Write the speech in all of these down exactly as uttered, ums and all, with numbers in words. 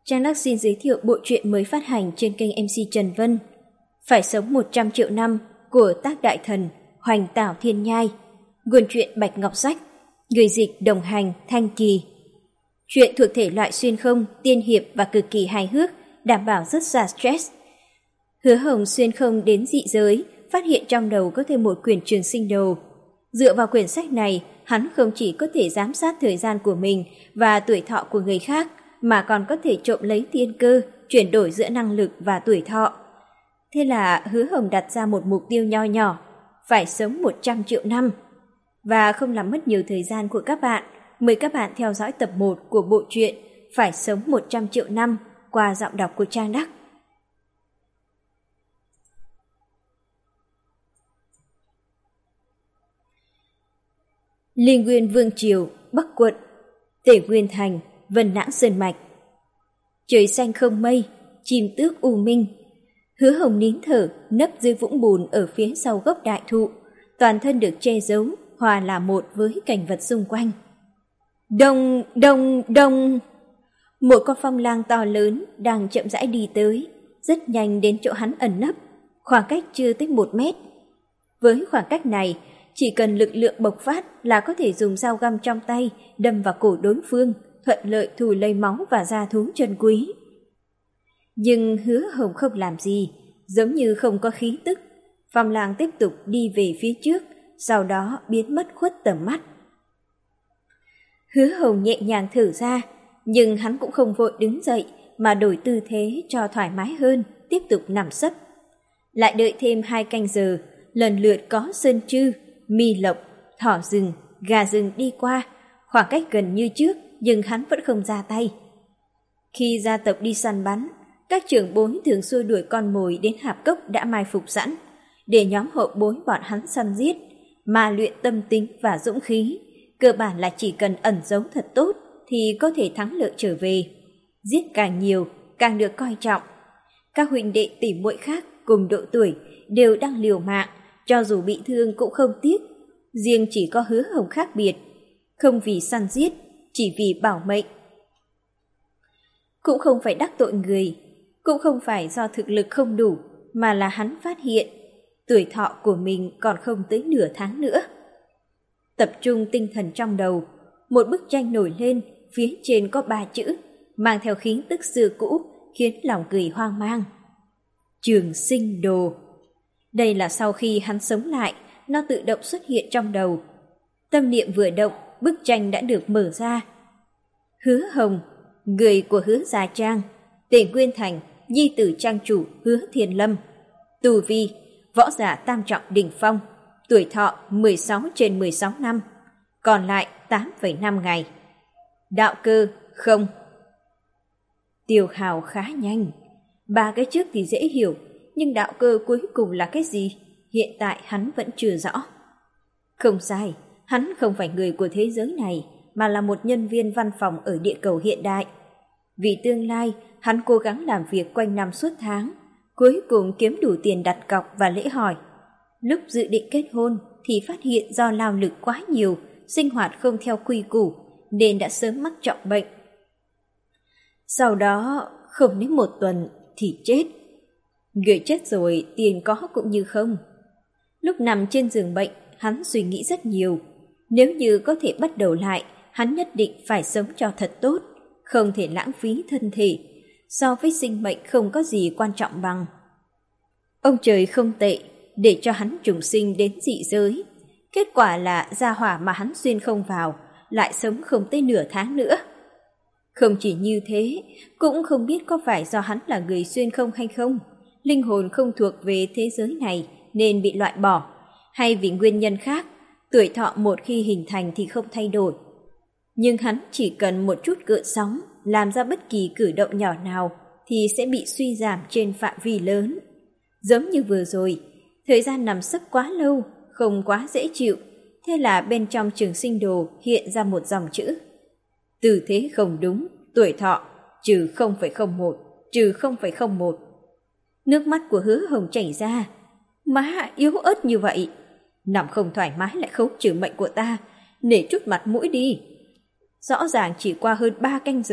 Trang Đắc xin giới thiệu bộ truyện mới phát hành trên kênh em xê Trần Vân, Phải sống một trăm triệu năm của tác đại thần Hoành Tảo Thiên Nhai, nguồn truyện Bạch Ngọc Sách, người dịch Đồng Hành Thanh Kỳ. Truyện thuộc thể loại xuyên không, tiên hiệp và cực kỳ hài hước, đảm bảo rất ra stress. Hứa Hồng xuyên không đến dị giới, phát hiện trong đầu có thêm một quyển trường sinh đồ. Dựa vào quyển sách này, hắn không chỉ có thể giám sát thời gian của mình và tuổi thọ của người khác, mà còn có thể trộm lấy thiên cơ, chuyển đổi giữa năng lực và tuổi thọ. Thế là Hứa Hồng đặt ra một mục tiêu nho nhỏ, phải sống một trăm triệu năm. Và không làm mất nhiều thời gian của các bạn, mời các bạn theo dõi tập một của bộ truyện Phải sống một trăm triệu năm qua giọng đọc của Trang Đắc. Linh Nguyên Vương Triều, Bắc Quận, Tể Nguyên Thành, Vân Nãng Sơn Mạch. Trời xanh không mây, chim tước u minh. Hứa Hồng nín thở, nấp dưới vũng bùn ở phía sau gốc đại thụ, toàn thân được che giấu, hòa là một với cảnh vật xung quanh. Đông, đông, đông. Một con phong lang to lớn đang chậm rãi đi tới, rất nhanh đến chỗ hắn ẩn nấp, khoảng cách chưa tới một mét. Với khoảng cách này, chỉ cần lực lượng bộc phát là có thể dùng dao găm trong tay đâm vào cổ đối phương, thuận lợi thu lấy máu và da thú chân quý. Nhưng Hứa Hồng không làm gì, giống như không có khí tức. Phong lang tiếp tục đi về phía trước, sau đó biến mất khuất tầm mắt. Hứa Hồng nhẹ nhàng thở ra, nhưng hắn cũng không vội đứng dậy mà đổi tư thế cho thoải mái hơn, tiếp tục nằm sấp. Lại đợi thêm hai canh giờ, lần lượt có sơn trư, mi lộc, thỏ rừng, gà rừng đi qua, khoảng cách gần như trước nhưng hắn vẫn không ra tay. Khi gia tộc đi săn bắn, các trưởng bối thường xua đuổi con mồi đến hạp cốc đã mai phục sẵn, để nhóm hậu bối bọn hắn săn giết, mà luyện tâm tính và dũng khí. Cơ bản là chỉ cần ẩn giấu thật tốt thì có thể thắng lợi trở về. Giết càng nhiều, càng được coi trọng. Các huynh đệ tỷ muội khác cùng độ tuổi đều đang liều mạng, cho dù bị thương cũng không tiếc. Riêng chỉ có Hứa Hồng khác biệt, không vì săn giết, chỉ vì bảo mệnh. Cũng không phải đắc tội người, cũng không phải do thực lực không đủ, mà là hắn phát hiện tuổi thọ của mình còn không tới nửa tháng nữa. Tập trung tinh thần trong đầu, một bức tranh nổi lên, phía trên có ba chữ, mang theo khí tức xưa cũ, khiến lòng người hoang mang. Trường sinh đồ. Đây là sau khi hắn sống lại, nó tự động xuất hiện trong đầu. Tâm niệm vừa động, bức tranh đã được mở ra. Hứa Hồng, người của Hứa Gia Trang, Tể Nguyên Thành, nhi tử trang chủ Hứa Thiên Lâm. Tu vi, võ giả tam trọng đỉnh phong, tuổi thọ mười sáu trên mười sáu năm, còn lại tám phẩy năm ngày. Đạo cơ, không. Tiêu hào khá nhanh. Ba cái trước thì dễ hiểu, nhưng đạo cơ cuối cùng là cái gì? Hiện tại hắn vẫn chưa rõ. Không sai, hắn không phải người của thế giới này, mà là một nhân viên văn phòng ở địa cầu hiện đại. Vì tương lai, hắn cố gắng làm việc quanh năm suốt tháng, cuối cùng kiếm đủ tiền đặt cọc và lễ hỏi. Lúc dự định kết hôn thì phát hiện do lao lực quá nhiều, sinh hoạt không theo quy củ, nên đã sớm mắc trọng bệnh. Sau đó, không đến một tuần thì chết. Người chết rồi, tiền có cũng như không. Lúc nằm trên giường bệnh, hắn suy nghĩ rất nhiều. Nếu như có thể bắt đầu lại, hắn nhất định phải sống cho thật tốt, không thể lãng phí thân thể. So với sinh mệnh không có gì quan trọng bằng. Ông trời không tệ, để cho hắn trùng sinh đến dị giới. Kết quả là gia hỏa mà hắn xuyên không vào, lại sống không tới nửa tháng nữa. Không chỉ như thế, cũng không biết có phải do hắn là người xuyên không hay không, linh hồn không thuộc về thế giới này nên bị loại bỏ, hay vì nguyên nhân khác, tuổi thọ một khi hình thành thì không thay đổi. Nhưng hắn chỉ cần một chút gợn sóng, làm ra bất kỳ cử động nhỏ nào thì sẽ bị suy giảm trên phạm vi lớn. Giống như vừa rồi, thời gian nằm sấp quá lâu, không quá dễ chịu, thế là bên trong trường sinh đồ hiện ra một dòng chữ. Tư thế không đúng, tuổi thọ, trừ không phẩy không một, trừ không phẩy không một. Nước mắt của Hứa Hồng chảy ra. Má yếu ớt như vậy, nằm không thoải mái lại khấu trừ mệnh của ta, nể chút mặt mũi đi. Rõ ràng chỉ qua hơn ba canh giờ,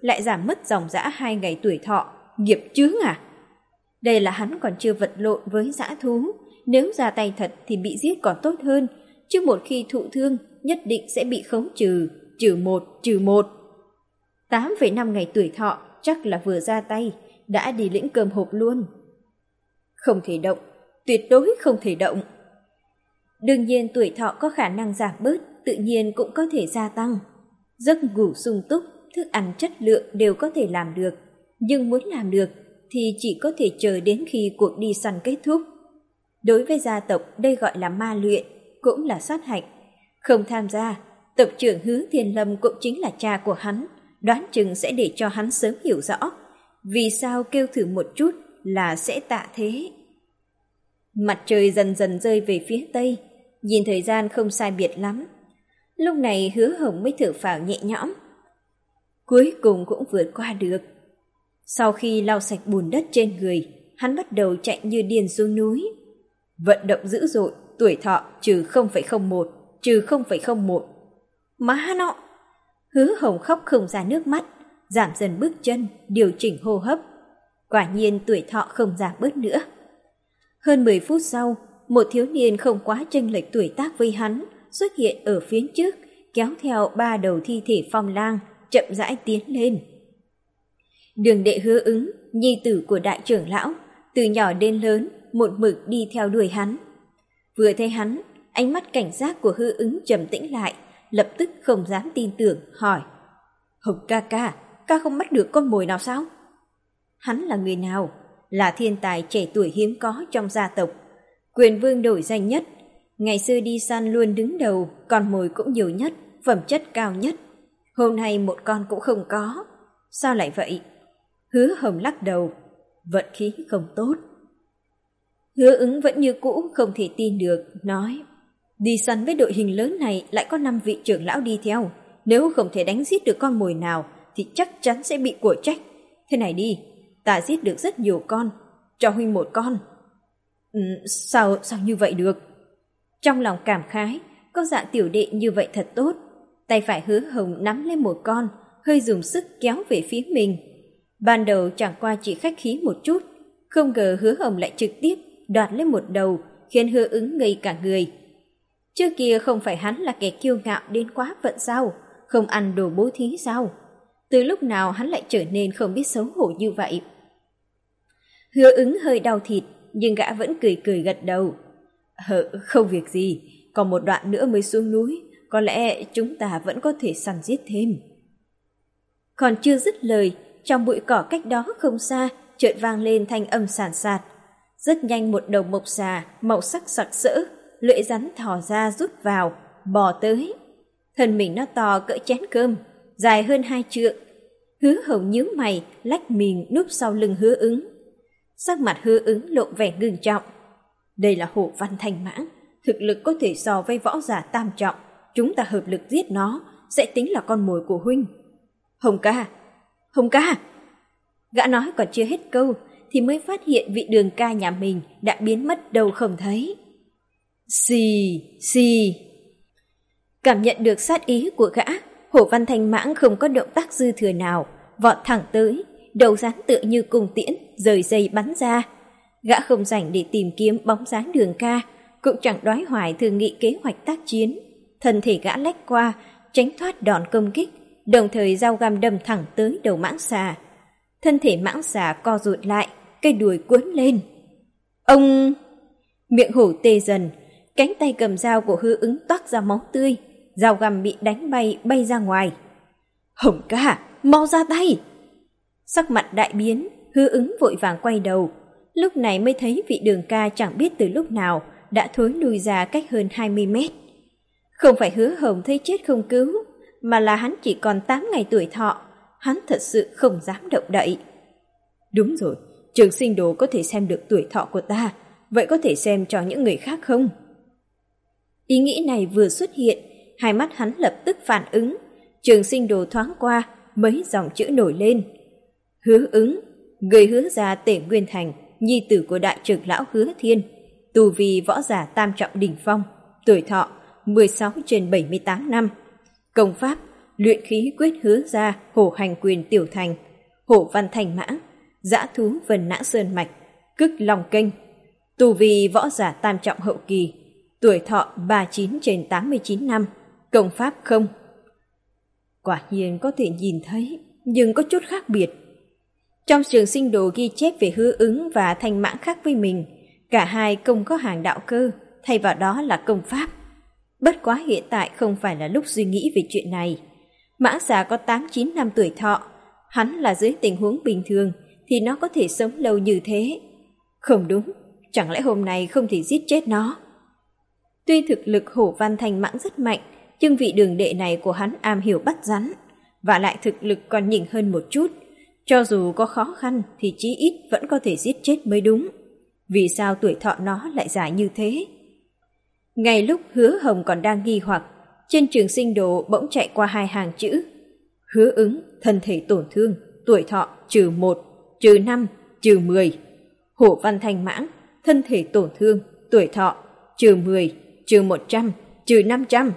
lại giảm mất dòng dã hai ngày tuổi thọ, nghiệp chướng à? Đây là hắn còn chưa vật lộn với dã thú, nếu ra tay thật thì bị giết còn tốt hơn, chứ một khi thụ thương nhất định sẽ bị khấu trừ, trừ một, trừ một. tám phẩy năm ngày tuổi thọ chắc là vừa ra tay, đã đi lĩnh cơm hộp luôn. Không thể động, tuyệt đối không thể động. Đương nhiên tuổi thọ có khả năng giảm bớt, tự nhiên cũng có thể gia tăng. Giấc ngủ sung túc, thức ăn chất lượng đều có thể làm được, nhưng muốn làm được thì chỉ có thể chờ đến khi cuộc đi săn kết thúc. Đối với gia tộc đây gọi là ma luyện, cũng là sát hạch. Không tham gia, tộc trưởng Hứa Thiên Lâm cũng chính là cha của hắn, đoán chừng sẽ để cho hắn sớm hiểu rõ vì sao kêu thử một chút là sẽ tạ thế. Mặt trời dần dần rơi về phía tây, nhìn thời gian không sai biệt lắm. Lúc này Hứa Hồng mới thở phào nhẹ nhõm. Cuối cùng cũng vượt qua được. Sau khi lau sạch bùn đất trên người, hắn bắt đầu chạy như điên xuống núi. Vận động dữ dội, tuổi thọ trừ không phẩy không một, trừ không phẩy không một. Má nọ! Hứa Hồng khóc không ra nước mắt, giảm dần bước chân, điều chỉnh hô hấp. Quả nhiên tuổi thọ không giảm bớt nữa. Hơn mười phút sau, một thiếu niên không quá chênh lệch tuổi tác với hắn xuất hiện ở phía trước, kéo theo ba đầu thi thể phong lang, chậm rãi tiến lên. Đường Đệ Hứa Ứng, nhi tử của đại trưởng lão, từ nhỏ đến lớn một mực đi theo đuổi hắn. Vừa thấy hắn, ánh mắt cảnh giác của Hứa Ứng trầm tĩnh lại, lập tức không dám tin tưởng, hỏi: Hồng ca ca, ca không bắt được con mồi nào sao? Hắn là người nào? Là thiên tài trẻ tuổi hiếm có trong gia tộc, quyền vương nổi danh nhất, ngày xưa đi săn luôn đứng đầu, con mồi cũng nhiều nhất, phẩm chất cao nhất. Hôm nay một con cũng không có. Sao lại vậy? Hứa Hồng lắc đầu, vận khí không tốt. Hứa Ứng vẫn như cũ không thể tin được, nói: Đi săn với đội hình lớn này lại có năm vị trưởng lão đi theo, nếu không thể đánh giết được con mồi nào thì chắc chắn sẽ bị của trách. Thế này đi, ta giết được rất nhiều con, cho huynh một con. Ừ, sao, sao như vậy được? Trong lòng cảm khái, có dạng tiểu đệ như vậy thật tốt. Tay phải Hứa Hồng nắm lên một con, hơi dùng sức kéo về phía mình. Ban đầu chẳng qua chỉ khách khí một chút, không ngờ Hứa Hồng lại trực tiếp đoạt lên một đầu, khiến Hứa Ứng ngây cả người. Trước kia không phải hắn là kẻ kiêu ngạo đến quá phận sao? Không ăn đồ bố thí sao? Từ lúc nào hắn lại trở nên không biết xấu hổ như vậy? Hứa Ứng hơi đau thịt, nhưng gã vẫn cười cười gật đầu. Hờ, không việc gì, còn một đoạn nữa mới xuống núi, có lẽ chúng ta vẫn có thể săn giết thêm. Còn chưa dứt lời, trong bụi cỏ cách đó không xa, chợt vang lên thanh âm sàn sạt. Rất nhanh một đầu mộc xà, màu sắc sặc sỡ, lưỡi rắn thò ra rút vào, bò tới. Thân mình nó to cỡ chén cơm, dài hơn hai trượng. Hứa Hồng nhíu mày, lách mình núp sau lưng Hứa Ứng. Sắc mặt Hứa Ứng lộ vẻ ngưng trọng. Đây là hổ văn thanh mãng, thực lực có thể so với võ giả tam trọng. Chúng ta hợp lực giết nó, sẽ tính là con mồi của huynh. Hồng ca, Hồng ca! Gã nói còn chưa hết câu, thì mới phát hiện vị Đường ca nhà mình đã biến mất đâu không thấy. Xì, xì! Cảm nhận được sát ý của gã, hổ văn thanh mãng không có động tác dư thừa nào, vọt thẳng tới, đầu rắn tựa như cung tiễn, rời dây bắn ra. Gã không rảnh để tìm kiếm bóng dáng Đường ca, cũng chẳng đoái hoài thương nghị kế hoạch tác chiến. Thân thể gã lách qua, tránh thoát đòn công kích, đồng thời dao găm đâm thẳng tới đầu mãng xà. Thân thể mãng xà co rụt lại, cây đuôi cuốn lên. Ông! Miệng hổ tê dần, cánh tay cầm dao của Hứa Ứng toát ra máu tươi, dao găm bị đánh bay bay ra ngoài. Hồng ca, mau ra tay! Sắc mặt đại biến, Hứa Ứng vội vàng quay đầu. Lúc này mới thấy vị Đường ca chẳng biết từ lúc nào đã thối lùi ra cách hơn hai mươi mét. Không phải Hứa Hồng thấy chết không cứu, mà là hắn chỉ còn tám ngày tuổi thọ, hắn thật sự không dám động đậy. Đúng rồi, Trường Sinh Đồ có thể xem được tuổi thọ của ta, vậy có thể xem cho những người khác không? Ý nghĩ này vừa xuất hiện, hai mắt hắn lập tức phản ứng. Trường Sinh Đồ thoáng qua, mấy dòng chữ nổi lên. Hứa Ứng, người Hứa gia Tể Nguyên Thành, nhi tử của đại trưởng lão Hứa Thiên, tu vi võ giả tam trọng đỉnh phong, tuổi thọ mười sáu trên bảy mươi tám năm, công pháp luyện khí quyết hứa ra hổ hành quyền tiểu thành, hổ văn thành mãng, dã thú vân nã sơn mạch, cức long kênh, tu vi võ giả tam trọng hậu kỳ, tuổi thọ ba mươi chín trên tám mươi chín năm, công pháp không. Quả nhiên có thể nhìn thấy, nhưng có chút khác biệt. Trong trường sinh đồ ghi chép về Hứa Ứng và Thanh Mãng khác với mình, cả hai không có hàng đạo cơ, thay vào đó là công pháp. Bất quá hiện tại không phải là lúc suy nghĩ về chuyện này. Mãng xà có tám chín năm tuổi thọ, hắn là dưới tình huống bình thường thì nó có thể sống lâu như thế. Không đúng, chẳng lẽ hôm nay không thể giết chết nó? Tuy thực lực Hổ Văn Thanh Mãng rất mạnh, nhưng vị đường đệ này của hắn am hiểu bắt rắn, và lại thực lực còn nhỉnh hơn một chút. Cho dù có khó khăn thì chí ít vẫn có thể giết chết mới đúng. Vì sao tuổi thọ nó lại dài như thế? Ngay lúc Hứa Hồng còn đang nghi hoặc, trên trường sinh đồ bỗng chạy qua hai hàng chữ: Hứa Ứng, thân thể tổn thương, tuổi thọ trừ một, trừ năm, trừ mười. Hổ Văn Thanh Mãng, thân thể tổn thương, tuổi thọ trừ mười, trừ một trăm, trừ năm trăm.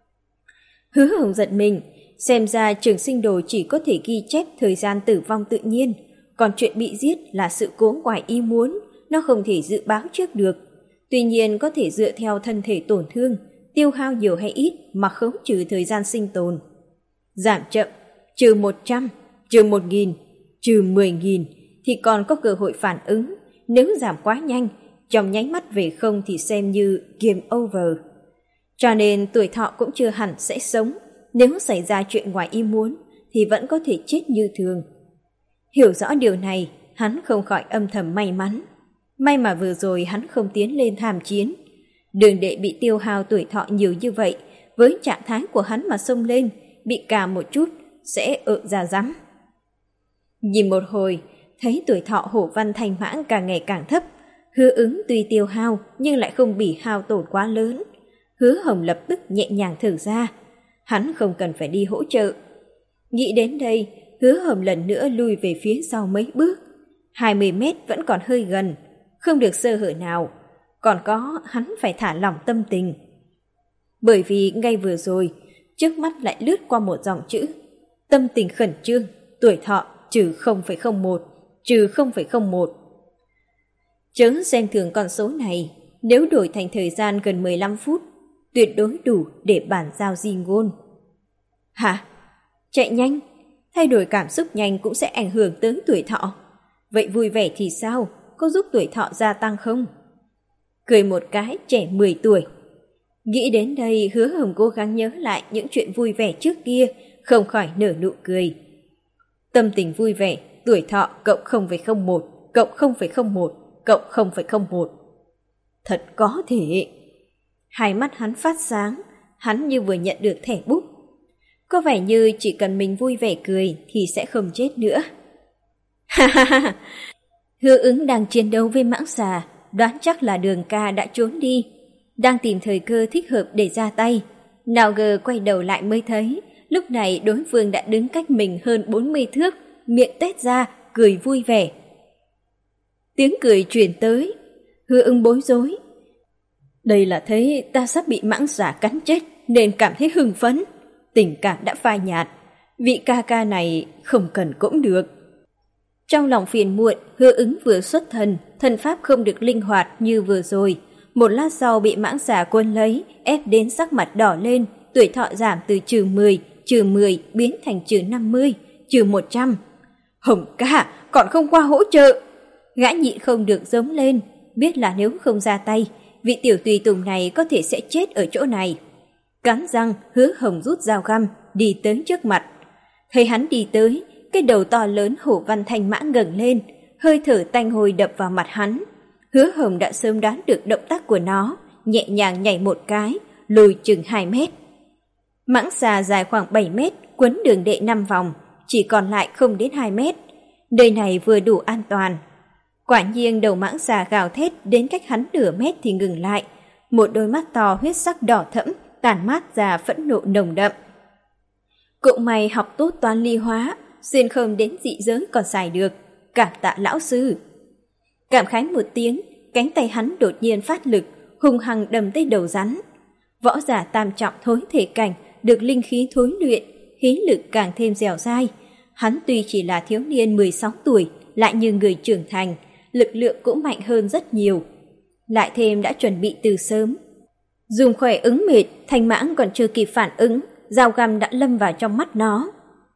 Hứa Hồng giật mình, xem ra trường sinh đồ chỉ có thể ghi chép thời gian tử vong tự nhiên, còn chuyện bị giết là sự cố ngoài ý muốn, nó không thể dự báo trước được. Tuy nhiên có thể dựa theo thân thể tổn thương, tiêu hao nhiều hay ít mà khấu trừ thời gian sinh tồn. Giảm chậm, trừ một trăm, trừ một nghìn, trừ mười nghìn thì còn có cơ hội phản ứng. Nếu giảm quá nhanh, trong nháy mắt về không thì xem như game over. Cho nên tuổi thọ cũng chưa hẳn sẽ sống. Nếu xảy ra chuyện ngoài ý muốn thì vẫn có thể chết như thường. Hiểu rõ điều này, hắn không khỏi âm thầm may mắn. May mà vừa rồi hắn không tiến lên tham chiến. Đường đệ bị tiêu hao tuổi thọ nhiều như vậy, với trạng thái của hắn mà xông lên, bị cà một chút, sẽ ợ ra rắm. Nhìn một hồi, thấy tuổi thọ Hổ Văn Thanh Mãng càng ngày càng thấp. Hứa Ứng tuy tiêu hao nhưng lại không bị hao tổn quá lớn. Hứa Hồng lập tức nhẹ nhàng thở ra. Hắn không cần phải đi hỗ trợ. Nghĩ đến đây, Hứa Hồng lần nữa lui về phía sau mấy bước. hai mươi mét vẫn còn hơi gần, không được sơ hở nào. Còn có hắn phải thả lỏng tâm tình. Bởi vì ngay vừa rồi, trước mắt lại lướt qua một dòng chữ: tâm tình khẩn trương, tuổi thọ trừ không phẩy không một, trừ không phẩy không một. Chớ xem thường con số này, nếu đổi thành thời gian gần mười lăm phút, tuyệt đối đủ để bản giao di ngôn. Hả? Chạy nhanh? Thay đổi cảm xúc nhanh cũng sẽ ảnh hưởng tới tuổi thọ. Vậy vui vẻ thì sao? Có giúp tuổi thọ gia tăng không? Cười một cái trẻ mười tuổi. Nghĩ đến đây, Hứa Hồng cố gắng nhớ lại những chuyện vui vẻ trước kia, không khỏi nở nụ cười. Tâm tình vui vẻ, tuổi thọ cộng không phẩy không một, cộng không phẩy không một, cộng không phẩy không một. Thật có thể. Hai mắt hắn phát sáng, hắn như vừa nhận được thẻ bút. Có vẻ như chỉ cần mình vui vẻ cười thì sẽ không chết nữa. Ha ha ha! Hứa Ứng đang chiến đấu với mãng xà, đoán chắc là Đường ca đã trốn đi, đang tìm thời cơ thích hợp để ra tay. Nào ngờ quay đầu lại mới thấy, lúc này đối phương đã đứng cách mình hơn bốn mươi thước, miệng tét ra, cười vui vẻ. Tiếng cười truyền tới, Hứa Ứng bối rối. Đây là thấy ta sắp bị mãng xà cắn chết nên cảm thấy hưng phấn. Tình cảm đã phai nhạt, vị ca ca này không cần cũng được. Trong lòng phiền muộn, Hứa Ứng vừa xuất thần, thần pháp không được linh hoạt như vừa rồi. Một lát sau bị mãng xà cuốn lấy, ép đến sắc mặt đỏ lên, tuổi thọ giảm từ trừ mười, trừ mười biến thành trừ năm mươi, trừ một trăm. Hồng ca, còn không qua hỗ trợ. Gã nhịn không được giống lên, biết là nếu không ra tay, vị tiểu tùy tùng này có thể sẽ chết ở chỗ này. Cắn răng, Hứa Hồng rút dao găm, đi tới trước mặt. Thấy hắn đi tới, cái đầu to lớn Hổ Văn Thanh Mãng ngẩng lên, hơi thở tanh hôi đập vào mặt hắn. Hứa Hồng đã sớm đoán được động tác của nó, nhẹ nhàng nhảy một cái, lùi chừng hai mét. Mãng xà dài khoảng bảy mét, quấn Đường đệ năm vòng, chỉ còn lại không đến hai mét. Nơi này vừa đủ an toàn. Quả nhiên đầu mãng xà gào thét đến cách hắn nửa mét thì ngừng lại. Một đôi mắt to huyết sắc đỏ thẫm, tản mát ra phẫn nộ nồng đậm. Cũng may học tốt toán ly hóa, xuyên không đến dị giới còn xài được. Cảm tạ lão sư. Cảm khái một tiếng, cánh tay hắn đột nhiên phát lực, hung hăng đâm tới đầu rắn. Võ giả tam trọng thối thể cảnh được linh khí thối luyện, khí lực càng thêm dẻo dai. Hắn tuy chỉ là thiếu niên mười sáu tuổi, lại như người trưởng thành, lực lượng cũng mạnh hơn rất nhiều. Lại thêm đã chuẩn bị từ sớm. Dùng khỏe ứng mệt, Thanh Mãng còn chưa kịp phản ứng, dao găm đã lâm vào trong mắt nó.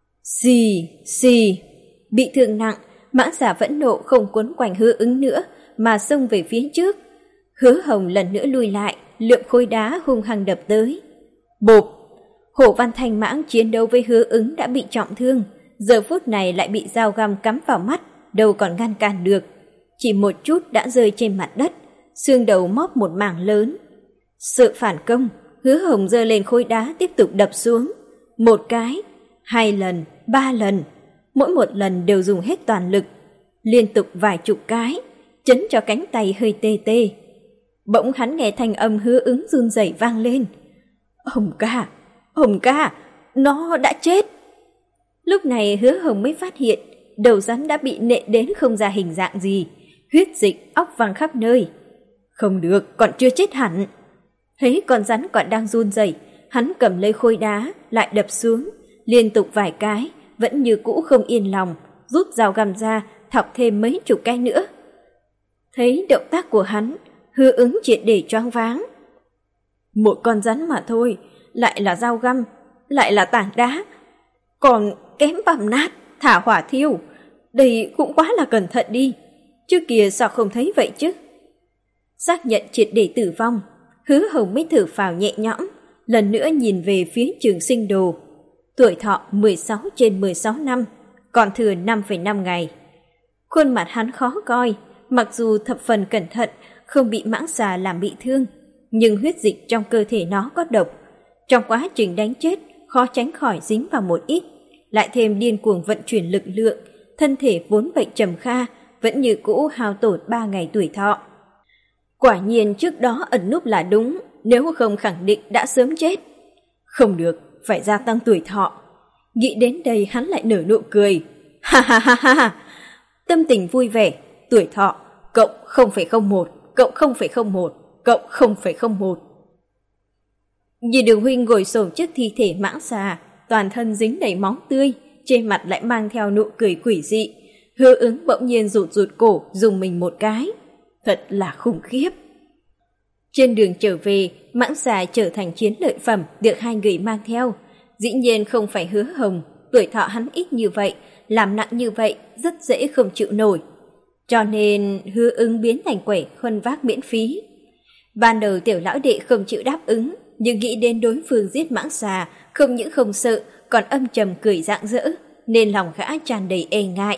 Xì, xì, bị thương nặng, Mãng xà vẫn nộ không quấn quanh Hứa Ứng nữa, mà xông về phía trước. Hứa Hồng lần nữa lùi lại, lượm khối đá hung hăng đập tới. Bộp! Hổ Văn Thanh Mãng chiến đấu với Hứa Ứng đã bị trọng thương, giờ phút này lại bị dao găm cắm vào mắt, đâu còn ngăn cản được. Chỉ một chút đã rơi trên mặt đất, xương đầu móp một mảng lớn. Sợ phản công, Hứa Hồng giơ lên khối đá tiếp tục đập xuống. Một cái, hai lần, ba lần, mỗi một lần đều dùng hết toàn lực, liên tục vài chục cái, chấn cho cánh tay hơi tê tê. Bỗng hắn nghe thanh âm Hứa Ứng run rẩy vang lên. Hồng ca, Hồng ca, nó đã chết. Lúc này Hứa Hồng mới phát hiện đầu rắn đã bị nện đến không ra hình dạng gì, huyết dịch óc văng khắp nơi. Không được, còn chưa chết hẳn. Thấy con rắn còn đang run rẩy, hắn cầm lấy khối đá lại đập xuống, liên tục vài cái, vẫn như cũ không yên lòng, rút dao găm ra, thọc thêm mấy chục cái nữa. Thấy động tác của hắn, Hứa Ứng triệt để choáng váng. Một con rắn mà thôi, lại là dao găm, lại là tảng đá, còn kém bằm nát, thả hỏa thiêu. Đây cũng quá là cẩn thận đi, trước kia sao không thấy vậy chứ? Xác nhận triệt để tử vong, Hứa Hồng mới thở phào nhẹ nhõm, lần nữa nhìn về phía Trường Sinh Đồ. Tuổi thọ mười sáu trên mười sáu năm, còn thừa năm phẩy năm ngày. Khuôn mặt hắn khó coi, mặc dù thập phần cẩn thận, không bị mãng xà làm bị thương, nhưng huyết dịch trong cơ thể nó có độc. Trong quá trình đánh chết, khó tránh khỏi dính vào một ít, lại thêm điên cuồng vận chuyển lực lượng, thân thể vốn bệnh trầm kha, vẫn như cũ hao tổn ba ngày tuổi thọ. Quả nhiên trước đó ẩn núp là đúng, nếu không khẳng định đã sớm chết. Không được, phải gia tăng tuổi thọ. Nghĩ đến đây hắn lại nở nụ cười. Ha ha ha ha ha. Tâm tình vui vẻ, tuổi thọ, cộng không phẩy không một, cộng không phẩy không một, cộng không phẩy không một. Nhìn Đường huynh ngồi xổm trước thi thể mãng xà, toàn thân dính đầy máu tươi, trên mặt lại mang theo nụ cười quỷ dị. Hứa Ứng bỗng nhiên rụt rụt cổ, dùng mình một cái. Thật là khủng khiếp. Trên đường trở về, mãng xà trở thành chiến lợi phẩm được hai người mang theo. Dĩ nhiên không phải Hứa Hồng, tuổi thọ hắn ít như vậy, làm nặng như vậy, rất dễ không chịu nổi. Cho nên Hứa Ứng biến thành quẻ khuân vác miễn phí. Ban đầu tiểu lão đệ không chịu đáp ứng, nhưng nghĩ đến đối phương giết mãng xà, không những không sợ, còn âm trầm cười rạng rỡ, nên lòng gã tràn đầy e ngại.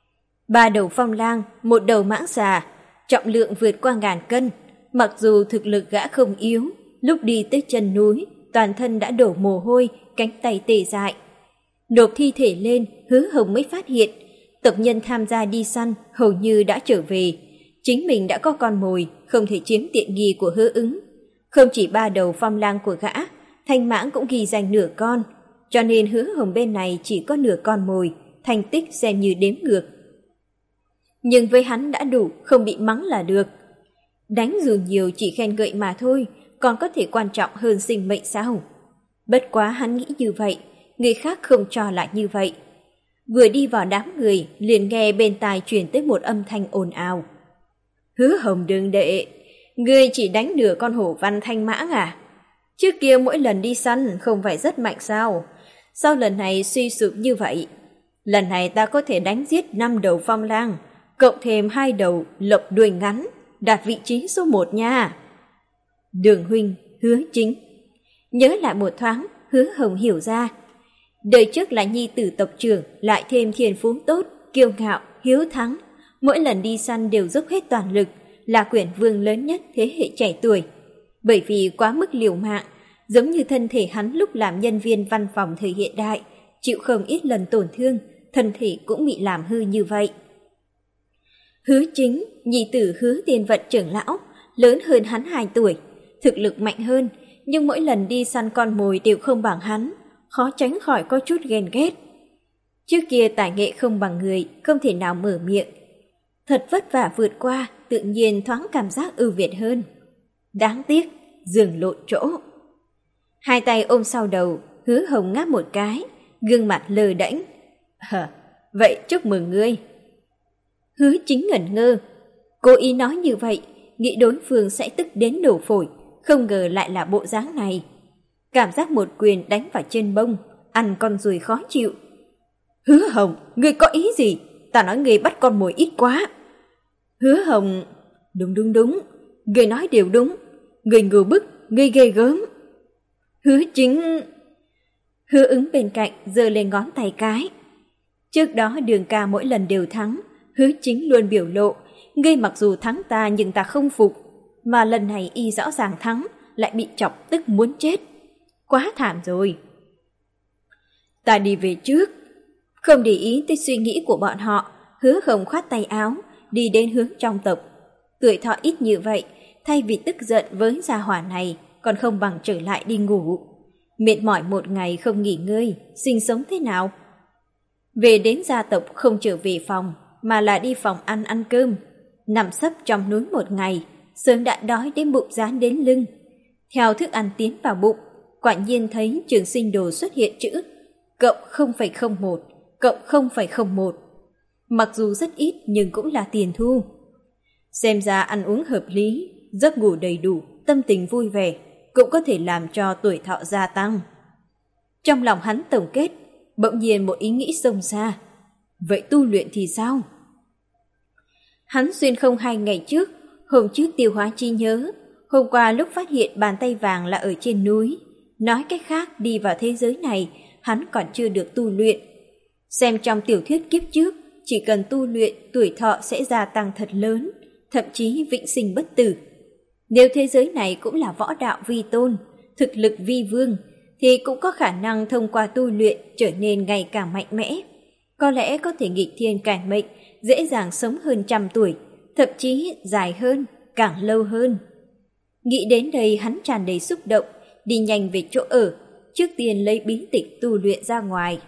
Ba đầu phong lang, một đầu mãng xà, trọng lượng vượt qua ngàn cân. Mặc dù thực lực gã không yếu, lúc đi tới chân núi, toàn thân đã đổ mồ hôi, cánh tay tê dại. Nộp thi thể lên, Hứa Hồng mới phát hiện, tộc nhân tham gia đi săn hầu như đã trở về. Chính mình đã có con mồi, không thể chiếm tiện nghi của Hứa Ứng. Không chỉ ba đầu phong lang của gã, Thanh Mãng cũng ghi danh nửa con, cho nên Hứa Hồng bên này chỉ có nửa con mồi, thành tích xem như đếm ngược. Nhưng với hắn đã đủ, không bị mắng là được. Đánh dù nhiều chỉ khen ngợi mà thôi, còn có thể quan trọng hơn sinh mệnh sao? Bất quá hắn nghĩ như vậy, người khác không cho lại như vậy. Vừa đi vào đám người, liền nghe bên tai truyền tới một âm thanh ồn ào. Hứa Hồng đường đệ, ngươi chỉ đánh nửa con hổ văn Thanh Mãng à? Trước kia mỗi lần đi săn không phải rất mạnh sao? Sao lần này suy sụp như vậy? Lần này ta có thể đánh giết năm đầu phong lang, cộng thêm hai đầu lộc đuôi ngắn, đạt vị trí số một nha. Đường huynh, Hứa Chính. Nhớ lại một thoáng, Hứa Hồng hiểu ra. Đời trước là nhi tử tộc trưởng, lại thêm thiên phú tốt, kiêu ngạo, hiếu thắng. Mỗi lần đi săn đều dốc hết toàn lực, là quyển vương lớn nhất thế hệ trẻ tuổi. Bởi vì quá mức liều mạng, giống như thân thể hắn lúc làm nhân viên văn phòng thời hiện đại, chịu không ít lần tổn thương, thân thể cũng bị làm hư như vậy. Hứa Chính, nhi tử Hứa Tiên Vận trưởng lão, lớn hơn hắn hai tuổi, thực lực mạnh hơn, nhưng mỗi lần đi săn con mồi đều không bằng hắn, khó tránh khỏi có chút ghen ghét. Trước kia tài nghệ không bằng người, không thể nào mở miệng. Thật vất vả vượt qua, tự nhiên thoáng cảm giác ưu việt hơn. Đáng tiếc, giường lộn chỗ. Hai tay ôm sau đầu, Hứa Hồng ngáp một cái, gương mặt lờ đễnh. Hờ, vậy chúc mừng ngươi. Hứa Chính ngẩn ngơ, cố ý nói như vậy, nghĩ đối phương sẽ tức đến nổ phổi, không ngờ lại là bộ dáng này. Cảm giác một quyền đánh vào trên bông, ăn con ruồi khó chịu. Hứa Hồng, ngươi có ý gì? Ta nói ngươi bắt con mồi ít quá. Hứa Hồng, đúng đúng đúng, ngươi nói đều đúng, ngươi ngưu bức, ngươi ghê gớm. Hứa Chính... Hứa Ứng bên cạnh giơ lên ngón tay cái. Trước đó Đường ca mỗi lần đều thắng, Hứa Chính luôn biểu lộ, ngươi mặc dù thắng ta nhưng ta không phục, mà lần này y rõ ràng thắng, lại bị chọc tức muốn chết. Quá thảm rồi. Ta đi về trước. Không để ý tới suy nghĩ của bọn họ, Hứa Hồng khoát tay áo, đi đến hướng trong tộc. Tuổi thọ ít như vậy, thay vì tức giận với gia hỏa này, còn không bằng trở lại đi ngủ. Mệt mỏi một ngày không nghỉ ngơi, sinh sống thế nào? Về đến gia tộc không trở về phòng, mà là đi phòng ăn ăn cơm. Nằm sấp trong núi một ngày, sớm đã đói đến bụng dán đến lưng. Theo thức ăn tiến vào bụng, quả nhiên thấy Trường Sinh Đồ xuất hiện chữ cộng không phẩy không một, cộng không phẩy không một. Mặc dù rất ít nhưng cũng là tiền thu. Xem ra ăn uống hợp lý, giấc ngủ đầy đủ, tâm tình vui vẻ, cũng có thể làm cho tuổi thọ gia tăng. Trong lòng hắn tổng kết, bỗng nhiên một ý nghĩ xông ra. Vậy tu luyện thì sao? Hắn xuyên không hai ngày trước, hôm trước tiêu hóa trí nhớ, hôm qua lúc phát hiện bàn tay vàng là ở trên núi. Nói cách khác, đi vào thế giới này, hắn còn chưa được tu luyện. Xem trong tiểu thuyết kiếp trước, chỉ cần tu luyện, tuổi thọ sẽ gia tăng thật lớn, thậm chí vĩnh sinh bất tử. Nếu thế giới này cũng là võ đạo vi tôn, thực lực vi vương, thì cũng có khả năng thông qua tu luyện trở nên ngày càng mạnh mẽ. Có lẽ có thể nghịch thiên cải mệnh, dễ dàng sống hơn trăm tuổi, thậm chí dài hơn, càng lâu hơn. Nghĩ đến đây hắn tràn đầy xúc động, đi nhanh về chỗ ở, trước tiên lấy bí tịch tu luyện ra ngoài.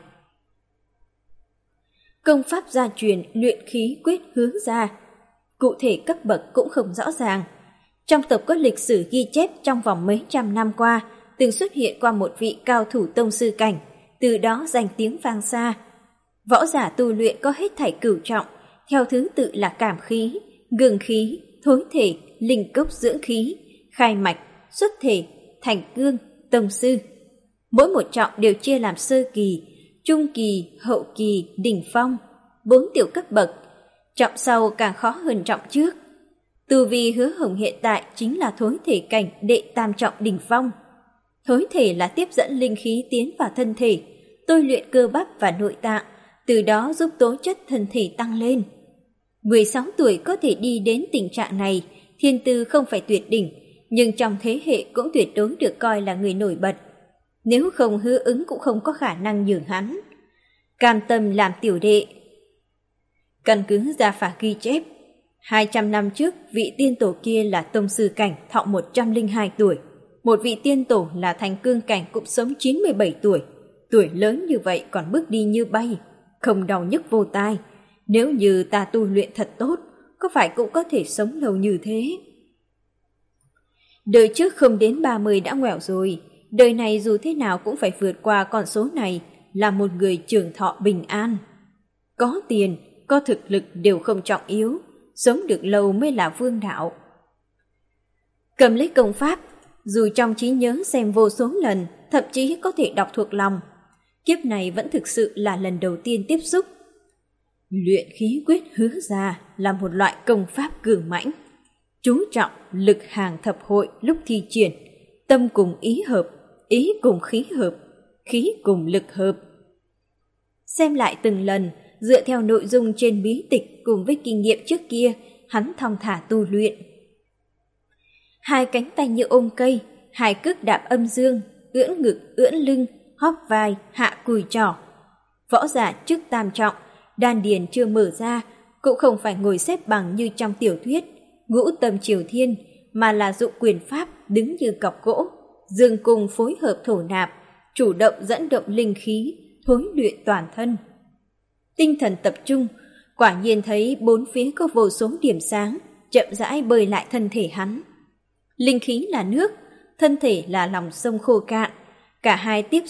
Công pháp gia truyền luyện khí quyết hướng ra, cụ thể cấp bậc cũng không rõ ràng. Trong tộc có lịch sử ghi chép trong vòng mấy trăm năm qua, từng xuất hiện qua một vị cao thủ tông sư cảnh, từ đó danh tiếng vang xa. Võ giả tu luyện có hết thảy cửu trọng, theo thứ tự là cảm khí, gừng khí, thối thể, linh cốc dưỡng khí, khai mạch, xuất thể, thành cương, tông sư. Mỗi một trọng đều chia làm sơ kỳ, trung kỳ, hậu kỳ, đỉnh phong, bốn tiểu cấp bậc. Trọng sau càng khó hơn trọng trước. Tu vi Hứa Hồng hiện tại chính là thối thể cảnh đệ tam trọng đỉnh phong. Thối thể là tiếp dẫn linh khí tiến vào thân thể, tôi luyện cơ bắp và nội tạng, từ đó giúp tố chất thân thể tăng lên. mười sáu tuổi có thể đi đến tình trạng này, thiên tư không phải tuyệt đỉnh, nhưng trong thế hệ cũng tuyệt đối được coi là người nổi bật. Nếu không Hứa Ứng cũng không có khả năng nhường hắn. Cam tâm làm tiểu đệ. Căn cứ gia phả ghi chép, hai trăm năm trước vị tiên tổ kia là tông sư cảnh thọ một trăm lẻ hai tuổi. Một vị tiên tổ là thành cương cảnh cũng sống chín mươi bảy tuổi. Tuổi lớn như vậy còn bước đi như bay, không đau nhức vô tai. Nếu như ta tu luyện thật tốt, có phải cũng có thể sống lâu như thế? Đời trước không đến ba mươi đã ngoẻo rồi, đời này dù thế nào cũng phải vượt qua con số này, là một người trường thọ bình an. Có tiền, có thực lực đều không trọng yếu, sống được lâu mới là vương đạo. Cầm lấy công pháp, dù trong trí nhớ xem vô số lần, thậm chí có thể đọc thuộc lòng, kiếp này vẫn thực sự là lần đầu tiên tiếp xúc. Luyện khí quyết hứa ra là một loại công pháp cường mãnh, chú trọng lực hàng thập hội lúc thi triển, tâm cùng ý hợp, ý cùng khí hợp, khí cùng lực hợp. Xem lại từng lần, dựa theo nội dung trên bí tịch cùng với kinh nghiệm trước kia, hắn thong thả tu luyện. Hai cánh tay như ôm cây, hai cước đạp âm dương, ưỡn ngực, ưỡn lưng, hóp vai, hạ cùi trỏ. Võ giả trước tam trọng, đan điền chưa mở ra, cũng không phải ngồi xếp bằng như trong tiểu thuyết, ngũ tâm triều thiên, mà là dụng quyền pháp đứng như cọc gỗ, dương cung phối hợp thổ nạp, chủ động dẫn động linh khí, thối luyện toàn thân. Tinh thần tập trung, quả nhiên thấy bốn phía có vô số điểm sáng, chậm rãi bơi lại thân thể hắn. Linh khí là nước, thân thể là lòng sông khô cạn, cả hai tiếp xúc,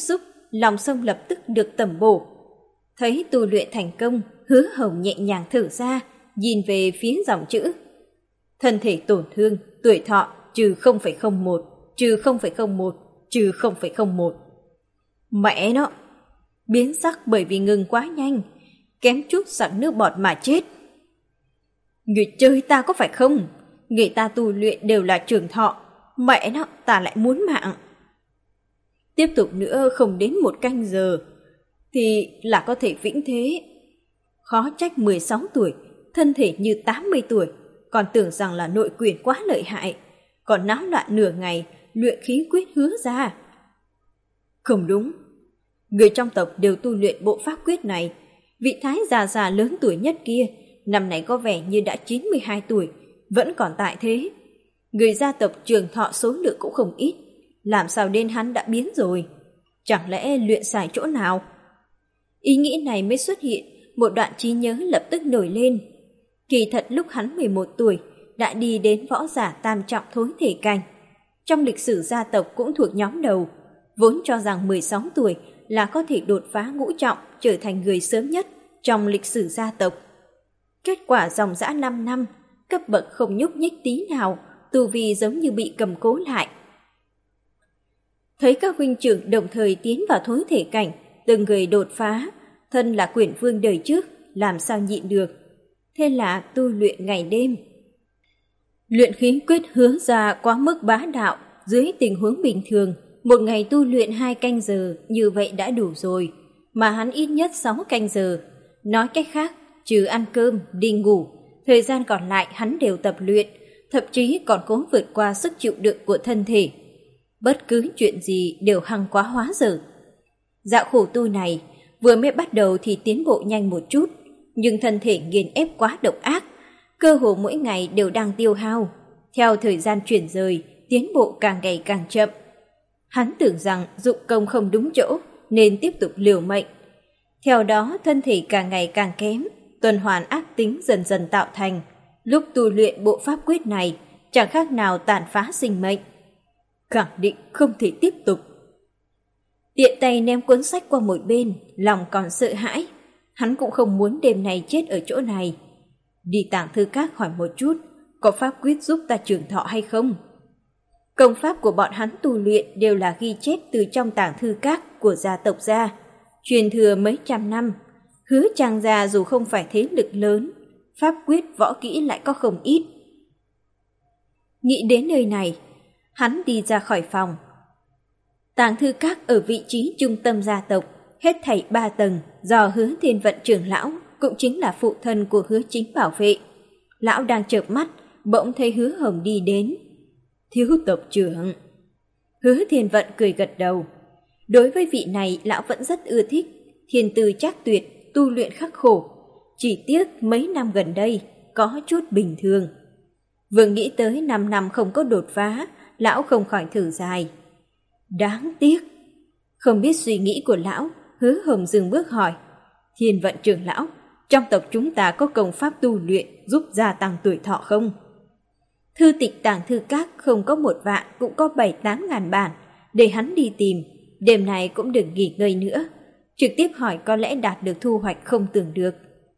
lòng sông lập tức được tẩm bổ. Thấy tu luyện thành công, Hứa Hồng nhẹ nhàng thở ra, nhìn về phía dòng chữ. Thân thể tổn thương, tuổi thọ trừ không phẩy không một, trừ không phẩy không một, trừ không phẩy không một. Mẹ nó! Biến sắc bởi vì ngừng quá nhanh, kém chút sặc nước bọt mà chết. Người chơi ta có phải không? Người ta tu luyện đều là trường thọ, mẹ nó, ta lại muốn mạng. Tiếp tục nữa không đến một canh giờ, thì là có thể vĩnh thế. Khó trách mười sáu tuổi, thân thể như tám mươi tuổi, còn tưởng rằng là nội quyền quá lợi hại, còn náo loạn nửa ngày, luyện khí quyết Hứa ra. Không đúng, người trong tộc đều tu luyện bộ pháp quyết này. Vị thái già già lớn tuổi nhất kia, năm nay có vẻ như đã chín mươi hai tuổi, vẫn còn tại thế. Người gia tộc trường thọ số lượng cũng không ít, làm sao đến hắn đã biến rồi? Chẳng lẽ luyện sai chỗ nào? Ý nghĩ này mới xuất hiện, một đoạn trí nhớ lập tức nổi lên. Kỳ thật lúc hắn mười một tuổi, đã đi đến võ giả tam trọng thối thể cảnh. Trong lịch sử gia tộc cũng thuộc nhóm đầu, vốn cho rằng mười sáu tuổi là có thể đột phá ngũ trọng, trở thành người sớm nhất trong lịch sử gia tộc. Kết quả dòng dã năm năm, cấp bậc không nhúc nhích tí nào, tu vi giống như bị cầm cố lại. Thấy các huynh trưởng đồng thời tiến vào thối thể cảnh, từng người đột phá, thân là quyển vương đời trước, làm sao nhịn được. Thế là tu luyện ngày đêm. Luyện khí quyết Hứa ra quá mức bá đạo, dưới tình huống bình thường, một ngày tu luyện hai canh giờ như vậy đã đủ rồi, mà hắn ít nhất sáu canh giờ. Nói cách khác, trừ ăn cơm, đi ngủ, thời gian còn lại hắn đều tập luyện, thậm chí còn cố vượt qua sức chịu đựng của thân thể. Bất cứ chuyện gì đều hăng quá hóa dở. Dạo khổ tu này, vừa mới bắt đầu thì tiến bộ nhanh một chút, nhưng thân thể nghiền ép quá độc ác, cơ hồ mỗi ngày đều đang tiêu hao. Theo thời gian chuyển rời, tiến bộ càng ngày càng chậm. Hắn tưởng rằng dụng công không đúng chỗ nên tiếp tục liều mệnh. Theo đó thân thể càng ngày càng kém, tuần hoàn ác tính dần dần tạo thành. Lúc tu luyện bộ pháp quyết này, chẳng khác nào tàn phá sinh mệnh. Khẳng định không thể tiếp tục. Tiện tay ném cuốn sách qua một bên, lòng còn sợ hãi. Hắn cũng không muốn đêm này chết ở chỗ này. Đi tàng thư các hỏi một chút, có pháp quyết giúp ta trường thọ hay không? Công pháp của bọn hắn tu luyện đều là ghi chép từ trong tàng thư các của gia tộc gia, truyền thừa mấy trăm năm. Hứa Trang gia dù không phải thế lực lớn, pháp quyết võ kỹ lại có không ít. Nghĩ đến nơi này, hắn đi ra khỏi phòng. Tàng thư các ở vị trí trung tâm gia tộc, hết thảy ba tầng, do Hứa Thiên Vận trưởng lão, cũng chính là phụ thân của Hứa Chính bảo vệ. Lão đang chợp mắt, bỗng thấy Hứa Hồng đi đến. Thiếu tộc trưởng. Hứa Thiên Vận cười gật đầu. Đối với vị này lão vẫn rất ưa thích, thiên tư trác tuyệt, tu luyện khắc khổ. Chỉ tiếc mấy năm gần đây có chút bình thường. Vừa nghĩ tới năm năm không có đột phá, lão không khỏi thở dài. Đáng tiếc. Không biết suy nghĩ của lão, Hứa Hồng dừng bước hỏi. Thiên Vận trưởng lão, trong tộc chúng ta có công pháp tu luyện giúp gia tăng tuổi thọ không? Thư tịch tàng thư các không có một vạn cũng có bảy tám ngàn bản, để hắn đi tìm, đêm nay cũng đừng nghỉ ngơi nữa. Trực tiếp hỏi có lẽ đạt được thu hoạch không tưởng được.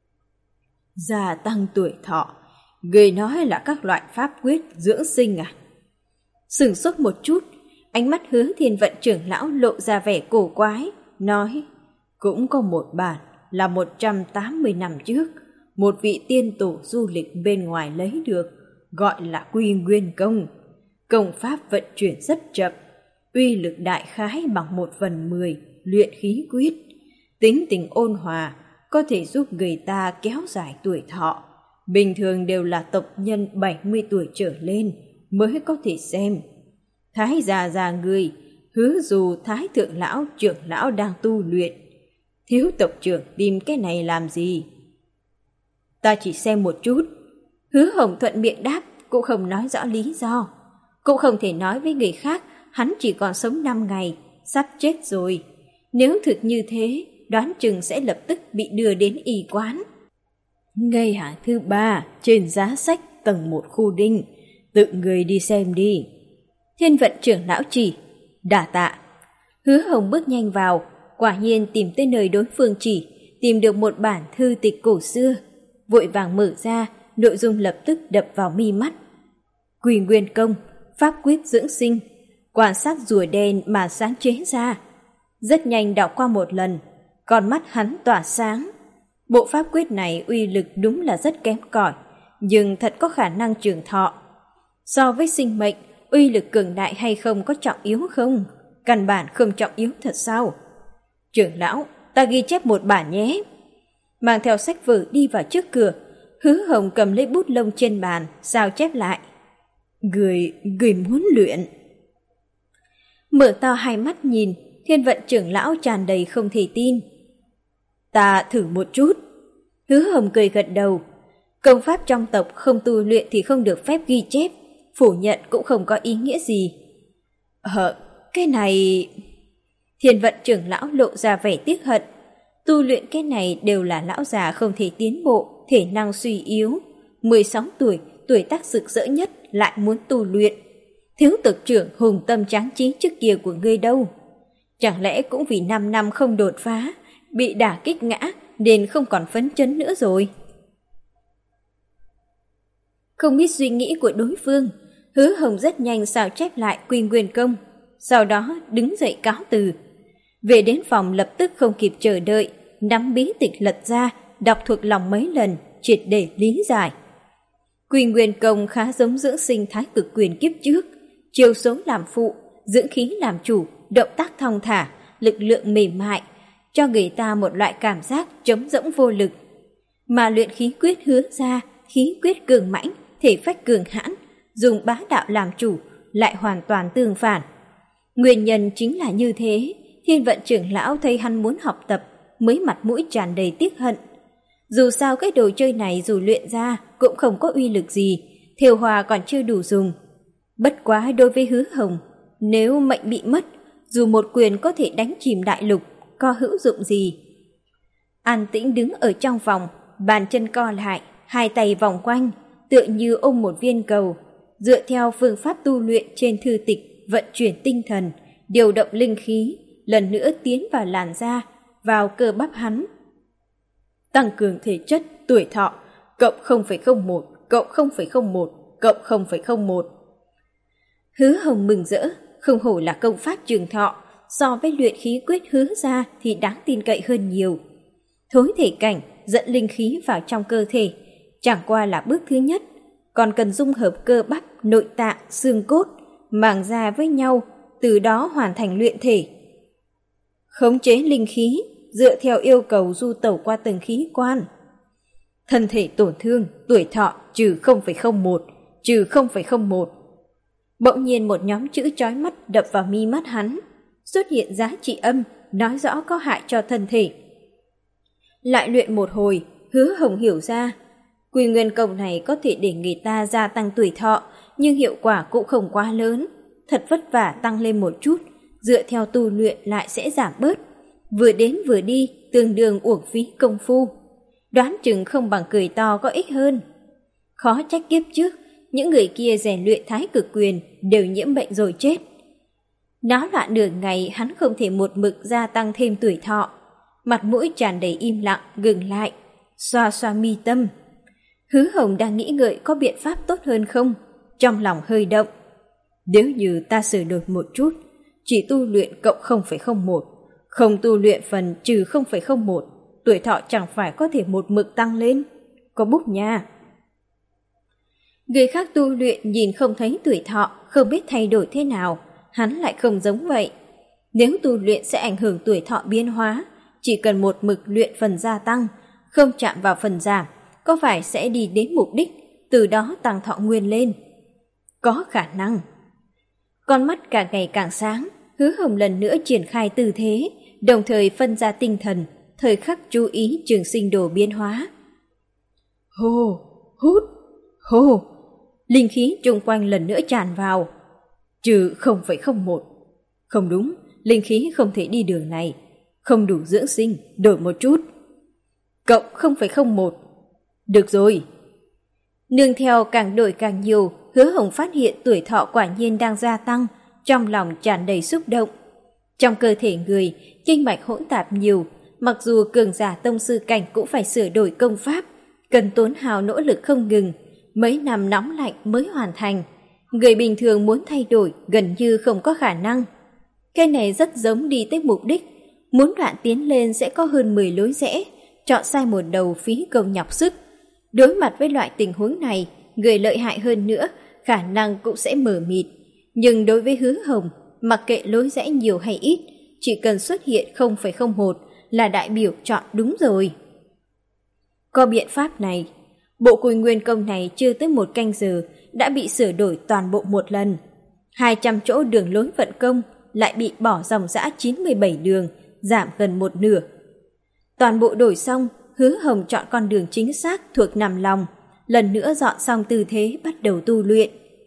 Gia tăng tuổi thọ, người nói là các loại pháp quyết dưỡng sinh à? Sửng sốt một chút, ánh mắt Hứa Thiên Vận trưởng lão lộ ra vẻ cổ quái, nói, cũng có một bản là một trăm tám mươi năm trước, một vị tiên tổ du lịch bên ngoài lấy được, gọi là Quy Nguyên Công. Công pháp vận chuyển rất chậm, uy lực đại khái bằng một phần mười luyện khí quyết. Tính tình ôn hòa, có thể giúp người ta kéo dài tuổi thọ. Bình thường đều là tộc nhân bảy mươi tuổi trở lên mới có thể xem. Thái già già người, Hứa dù Thái thượng lão trưởng lão đang tu luyện. Thiếu tộc trưởng tìm cái này làm gì? Ta chỉ xem một chút. Hứa Hồng thuận miệng đáp, cũng không nói rõ lý do. Cũng không thể nói với người khác hắn chỉ còn sống năm ngày, sắp chết rồi. Nếu thực như thế, đoán chừng sẽ lập tức bị đưa đến y quán. Ngay hàng thứ ba, trên giá sách tầng một khu đinh, tự người đi xem đi. Thiên Vận trưởng lão chỉ, đả tạ. Hứa Hồng bước nhanh vào, quả nhiên tìm tới nơi đối phương chỉ, tìm được một bản thư tịch cổ xưa, vội vàng mở ra, nội dung lập tức đập vào mi mắt. Quy Nguyên Công, pháp quyết dưỡng sinh, quan sát rùa đen mà sáng chế ra. Rất nhanh đọc qua một lần, con mắt hắn tỏa sáng. Bộ pháp quyết này uy lực đúng là rất kém cỏi, nhưng thật có khả năng trường thọ. So với sinh mệnh, uy lực cường đại hay không có trọng yếu không? Căn bản không trọng yếu thật sao? Trưởng lão, ta ghi chép một bản nhé. Mang theo sách vở đi vào trước cửa, Hứa Hồng cầm lấy bút lông trên bàn, sao chép lại. Người, người muốn luyện. Mở to hai mắt nhìn, Thiên Vận trưởng lão tràn đầy không thể tin. Ta thử một chút. Hứa Hồng cười gật đầu. Công pháp trong tộc không tu luyện thì không được phép ghi chép, phủ nhận cũng không có ý nghĩa gì. Ờ, cái này... Thiên Vận trưởng lão lộ ra vẻ tiếc hận. Tu luyện cái này đều là lão già không thể tiến bộ, thể năng suy yếu. mười sáu tuổi, tuổi tác rực rỡ nhất lại muốn tu luyện. Thiếu tộc trưởng hùng tâm tráng trí trước kia của ngươi đâu? Chẳng lẽ cũng vì năm năm không đột phá, bị đả kích ngã nên không còn phấn chấn nữa rồi? Không biết suy nghĩ của đối phương, Hứa Hồng rất nhanh sao chép lại Quy Nguyên Công, sau đó đứng dậy cáo từ. Về đến phòng lập tức không kịp chờ đợi, nắm bí tịch lật ra, đọc thuộc lòng mấy lần, triệt để lý giải. Quy Nguyên Công khá giống dưỡng sinh thái cực quyền kiếp trước, chiêu số làm phụ, dưỡng khí làm chủ, động tác thong thả, lực lượng mềm mại, cho người ta một loại cảm giác trống rỗng vô lực. Mà luyện khí quyết Hứa ra, khí quyết cường mãnh, thể phách cường hãn, dùng bá đạo làm chủ, lại hoàn toàn tương phản. Nguyên nhân chính là như thế, Thiên Vận trưởng lão thấy hắn muốn học tập, mới mặt mũi tràn đầy tiếc hận. Dù sao cái đồ chơi này dù luyện ra cũng không có uy lực gì, thêu hòa còn chưa đủ dùng. Bất quá đối với Hứa Hồng, nếu mệnh bị mất, dù một quyền có thể đánh chìm đại lục, có hữu dụng gì? An tĩnh đứng ở trong phòng, bàn chân co lại, hai tay vòng quanh, tựa như ôm một viên cầu, dựa theo phương pháp tu luyện trên thư tịch vận chuyển tinh thần, điều động linh khí, lần nữa tiến vào làn da, vào cơ bắp hắn. Tăng cường thể chất, tuổi thọ, cộng không phẩy không một, cộng không phẩy không một, cộng không phẩy không một. Hứa Hồng mừng rỡ, không hổ là công pháp trường thọ, so với luyện khí quyết Hứa ra thì đáng tin cậy hơn nhiều. Thối thể cảnh, dẫn linh khí vào trong cơ thể, chẳng qua là bước thứ nhất, còn cần dung hợp cơ bắp, nội tạng, xương cốt, màng da với nhau, từ đó hoàn thành luyện thể. Khống chế linh khí, dựa theo yêu cầu du tẩu qua từng khí quan. Thân thể tổn thương, tuổi thọ trừ không phẩy không một, trừ không phẩy không một. Bỗng nhiên một nhóm chữ chói mắt đập vào mi mắt hắn, xuất hiện giá trị âm, nói rõ có hại cho thân thể. Lại luyện một hồi, Hứa Hồng hiểu ra, Quy Nguyên Công này có thể để người ta gia tăng tuổi thọ, nhưng hiệu quả cũng không quá lớn. Thật vất vả tăng lên một chút, dựa theo tu luyện lại sẽ giảm bớt. Vừa đến vừa đi, tương đương uổng phí công phu. Đoán chừng không bằng cười to có ích hơn. Khó trách kiếp trước, những người kia rèn luyện thái cực quyền đều nhiễm bệnh rồi chết. Náo loạn nửa ngày hắn không thể một mực gia tăng thêm tuổi thọ. Mặt mũi tràn đầy im lặng, ngừng lại, xoa xoa mi tâm. Hứa Hồng đang nghĩ ngợi có biện pháp tốt hơn không, trong lòng hơi động. Nếu như ta sửa đổi một chút, chỉ tu luyện cộng không phẩy không một, không tu luyện phần trừ không phẩy không một, tuổi thọ chẳng phải có thể một mực tăng lên. Có bút nha. Người khác tu luyện nhìn không thấy tuổi thọ, không biết thay đổi thế nào, hắn lại không giống vậy. Nếu tu luyện sẽ ảnh hưởng tuổi thọ biến hóa, chỉ cần một mực luyện phần gia tăng, không chạm vào phần giảm, có phải sẽ đi đến mục đích, từ đó tăng thọ nguyên lên? Có khả năng. Con mắt càng ngày càng sáng, Hứa Hồng lần nữa triển khai tư thế, đồng thời phân ra tinh thần, thời khắc chú ý trường sinh đồ biến hóa. Hô, hút, hô, linh khí chung quanh lần nữa tràn vào. Trừ không phẩy không một. Không đúng, linh khí không thể đi đường này, không đủ dưỡng sinh, đổi một chút. Cộng không phẩy không một. Được rồi. Nương theo càng đổi càng nhiều, Hứa Hồng phát hiện tuổi thọ quả nhiên đang gia tăng, trong lòng tràn đầy xúc động. Trong cơ thể người, kinh mạch hỗn tạp nhiều, mặc dù cường giả tông sư cảnh cũng phải sửa đổi công pháp, cần tốn hao nỗ lực không ngừng, mấy năm nóng lạnh mới hoàn thành. Người bình thường muốn thay đổi gần như không có khả năng. Cái này rất giống đi tới mục đích, muốn đoạn tiến lên sẽ có hơn mười lối rẽ, chọn sai một đầu phí công nhọc sức. Đối mặt với loại tình huống này, người lợi hại hơn nữa, khả năng cũng sẽ mờ mịt. Nhưng đối với Hứa Hồng, mặc kệ lối rẽ nhiều hay ít, chỉ cần xuất hiện không phẩy không một là đại biểu chọn đúng rồi. Có biện pháp này, bộ Cùi Nguyên Công này chưa tới một canh giờ đã bị sửa đổi toàn bộ một lần. hai trăm chỗ đường lối vận công lại bị bỏ dòng dã chín mươi bảy đường, giảm gần một nửa. Toàn bộ đổi xong, Hứa Hồng chọn con đường chính xác thuộc nằm lòng, lần nữa dọn xong tư thế bắt đầu tu luyện.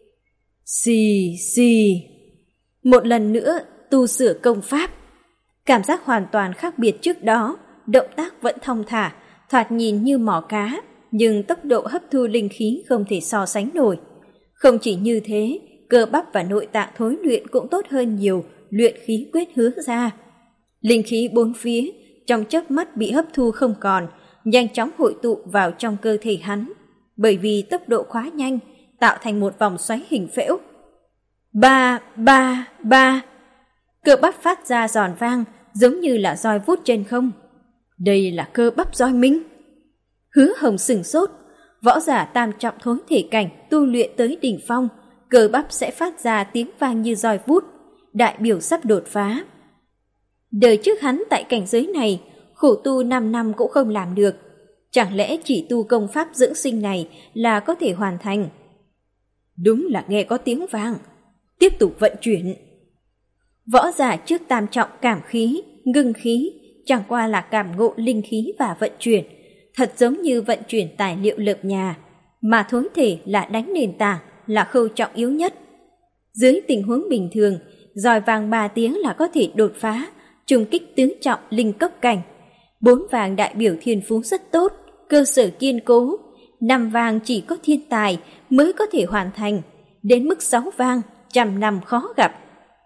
Xì xì, một lần nữa tu sửa công pháp. Cảm giác hoàn toàn khác biệt trước đó, động tác vẫn thong thả, thoạt nhìn như mỏ cá, nhưng tốc độ hấp thu linh khí không thể so sánh nổi. Không chỉ như thế, cơ bắp và nội tạng thối luyện cũng tốt hơn nhiều luyện khí quyết Hứa ra. Linh khí bốn phía trong chớp mắt bị hấp thu không còn, nhanh chóng hội tụ vào trong cơ thể hắn, bởi vì tốc độ quá nhanh, tạo thành một vòng xoáy hình phễu. Ba, ba, ba. Cơ bắp phát ra giòn vang, giống như là roi vút trên không. Đây là cơ bắp roi minh. Hứa Hồng sửng sốt, võ giả tam trọng thối thể cảnh tu luyện tới đỉnh phong, cơ bắp sẽ phát ra tiếng vang như roi vút, đại biểu sắp đột phá. Đời trước hắn tại cảnh giới này, khổ tu năm năm cũng không làm được. Chẳng lẽ chỉ tu công pháp dưỡng sinh này là có thể hoàn thành? Đúng là nghe có tiếng vang. Tiếp tục vận chuyển. Võ giả trước tam trọng cảm khí, ngưng khí, chẳng qua là cảm ngộ linh khí và vận chuyển, thật giống như vận chuyển tài liệu lợp nhà, mà thối thể là đánh nền tảng, là khâu trọng yếu nhất. Dưới tình huống bình thường, roi vàng ba tiếng là có thể đột phá, trùng kích tướng trọng linh cấp cảnh. Bốn vàng đại biểu thiên phú rất tốt, cơ sở kiên cố. Năm vàng chỉ có thiên tài mới có thể hoàn thành, đến mức sáu vàng, trăm năm khó gặp.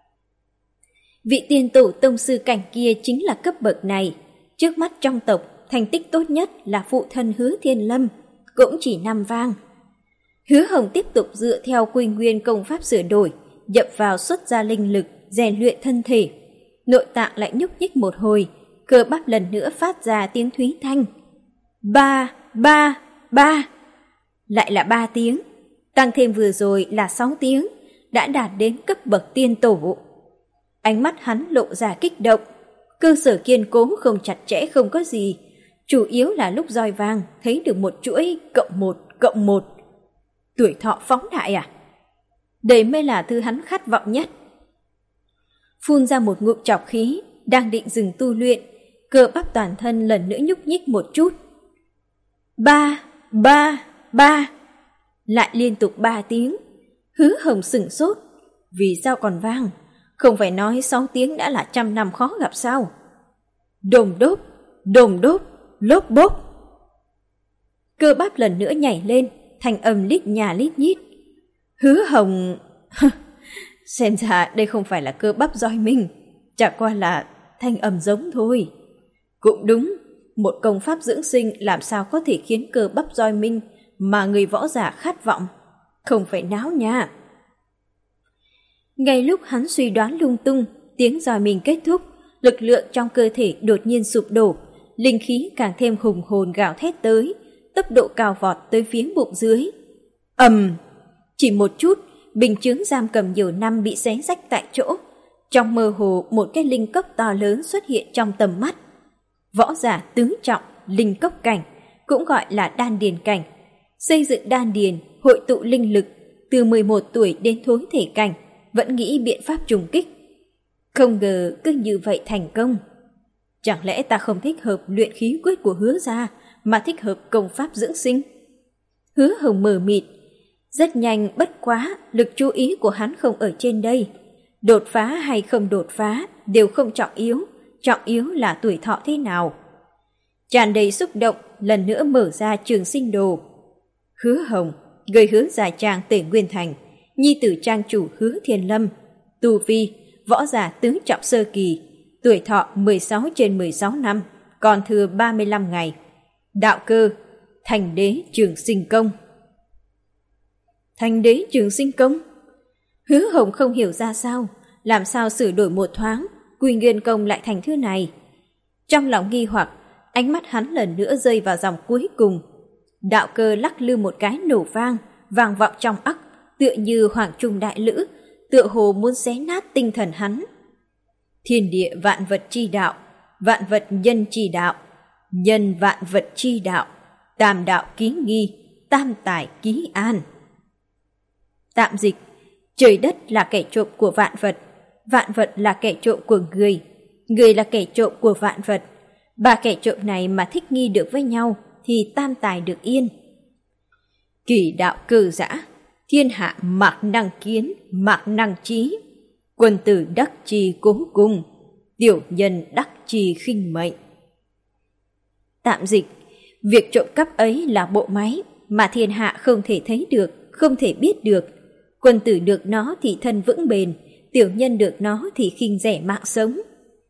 Vị tiên tổ tông sư cảnh kia chính là cấp bậc này. Trước mắt trong tộc, thành tích tốt nhất là phụ thân Hứa Thiên Lâm, cũng chỉ năm vang. Hứa Hồng tiếp tục dựa theo Quy Nguyên công pháp sửa đổi, dập vào xuất ra linh lực, rèn luyện thân thể. Nội tạng lại nhúc nhích một hồi, cơ bắp lần nữa phát ra tiếng thúy thanh. Ba, ba, ba. Lại là ba tiếng, tăng thêm vừa rồi là sáu tiếng, đã đạt đến cấp bậc tiên tổ. Ánh mắt hắn lộ ra kích động, cơ sở kiên cố không chặt chẽ không có gì, chủ yếu là lúc roi vang thấy được một chuỗi cộng một cộng một. Tuổi thọ phóng đại à? Đây mới là thứ hắn khát vọng nhất. Phun ra một ngụm trọc khí, đang định dừng tu luyện, cơ bắp toàn thân lần nữa nhúc nhích một chút. Ba, ba, ba. Lại liên tục ba tiếng. Hứa Hồng sửng sốt, vì sao còn vang? Không phải nói sáu tiếng đã là trăm năm khó gặp sao? Đồm đốp, đồm đốp, lốp bốp. Cơ bắp lần nữa nhảy lên, thành âm lít nhà lít nhít. Hứa Hồng... Xem ra đây không phải là cơ bắp roi minh, chẳng qua là thanh âm giống thôi. Cũng đúng, một công pháp dưỡng sinh làm sao có thể khiến cơ bắp roi minh mà người võ giả khát vọng. Không phải náo nha. Ngay lúc hắn suy đoán lung tung, tiếng roi mình kết thúc, lực lượng trong cơ thể đột nhiên sụp đổ, linh khí càng thêm hùng hồn gào thét tới, tốc độ cao vọt tới phía bụng dưới. Ầm! Chỉ một chút, bình chướng giam cầm nhiều năm bị xé rách tại chỗ. Trong mơ hồ, một cái linh cốc to lớn xuất hiện trong tầm mắt. Võ giả tứ trọng, linh cốc cảnh, cũng gọi là đan điền cảnh. Xây dựng đan điền, hội tụ linh lực, từ mười một tuổi đến thối thể cảnh, vẫn nghĩ biện pháp trùng kích. Không ngờ cứ như vậy thành công. Chẳng lẽ ta không thích hợp luyện khí quyết của Hứa gia, mà thích hợp công pháp dưỡng sinh? Hứa Hồng mờ mịt. Rất nhanh, bất quá, lực chú ý của hắn không ở trên đây. Đột phá hay không đột phá đều không trọng yếu, trọng yếu là tuổi thọ thế nào. Tràn đầy xúc động, lần nữa mở ra trường sinh đồ. Hứa Hồng, người Hứa gia trang Tề Nguyên Thành, nhi tử trang chủ Hứa Thiên Lâm, tu vi võ giả tứ trọng sơ kỳ, tuổi thọ mười sáu trên mười sáu năm, còn thừa ba mươi lăm ngày. Đạo cơ, Thành đế Trường Sinh Công. Thành đế Trường Sinh Công? Hứa Hồng không hiểu ra sao, làm sao sửa đổi một thoáng, Quy Nguyên Công lại thành thứ này. Trong lòng nghi hoặc, ánh mắt hắn lần nữa rơi vào dòng cuối cùng. Đạo cơ lắc lư một cái nổ vang, vang vọng trong óc, tựa như hoàng trung đại lữ, tựa hồ muốn xé nát tinh thần hắn. Thiên địa vạn vật chi đạo, vạn vật nhân chi đạo, nhân vạn vật chi đạo, tam đạo ký nghi, tam tài ký an. Tạm dịch, trời đất là kẻ trộm của vạn vật, vạn vật là kẻ trộm của người, người là kẻ trộm của vạn vật. Ba kẻ trộm này mà thích nghi được với nhau thì tam tài được yên. Kỳ đạo cơ dã, thiên hạ mạc năng kiến, mạc năng trí. Quân tử đắc trì cố cùng, tiểu nhân đắc trì khinh mệnh. Tạm dịch, việc trộm cắp ấy là bộ máy mà thiên hạ không thể thấy được, không thể biết được. Quân tử được nó thì thân vững bền, tiểu nhân được nó thì khinh rẻ mạng sống.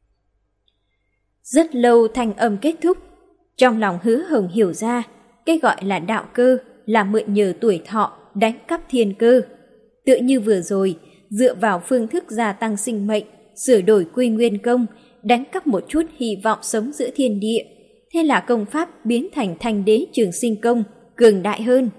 Rất lâu thanh âm kết thúc, trong lòng Hứa Hồng hiểu ra, cái gọi là đạo cơ là mượn nhờ tuổi thọ đánh cắp thiên cơ. Tựa như vừa rồi, dựa vào phương thức gia tăng sinh mệnh, sửa đổi Quy Nguyên Công, đánh cắp một chút hy vọng sống giữa thiên địa. Thế là công pháp biến thành Thành đế Trường Sinh Công, cường đại hơn.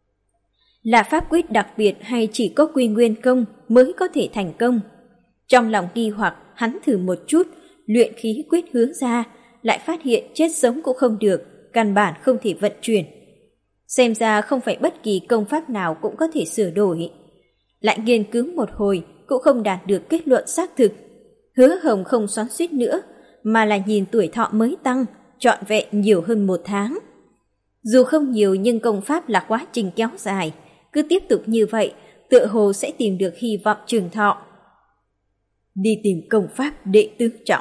Là pháp quyết đặc biệt hay chỉ có Quy Nguyên Công mới có thể thành công? Trong lòng nghi hoặc, hắn thử một chút, luyện khí quyết hướng ra, lại phát hiện chết sống cũng không được, căn bản không thể vận chuyển. Xem ra không phải bất kỳ công pháp nào cũng có thể sửa đổi. Lại nghiên cứu một hồi cũng không đạt được kết luận xác thực. Hứa Hồng không xoắn xuýt nữa, mà là nhìn tuổi thọ mới tăng, trọn vẹn nhiều hơn một tháng. Dù không nhiều nhưng công pháp là quá trình kéo dài, cứ tiếp tục như vậy, tựa hồ sẽ tìm được hy vọng trường thọ. Đi tìm công pháp đệ tứ trọng.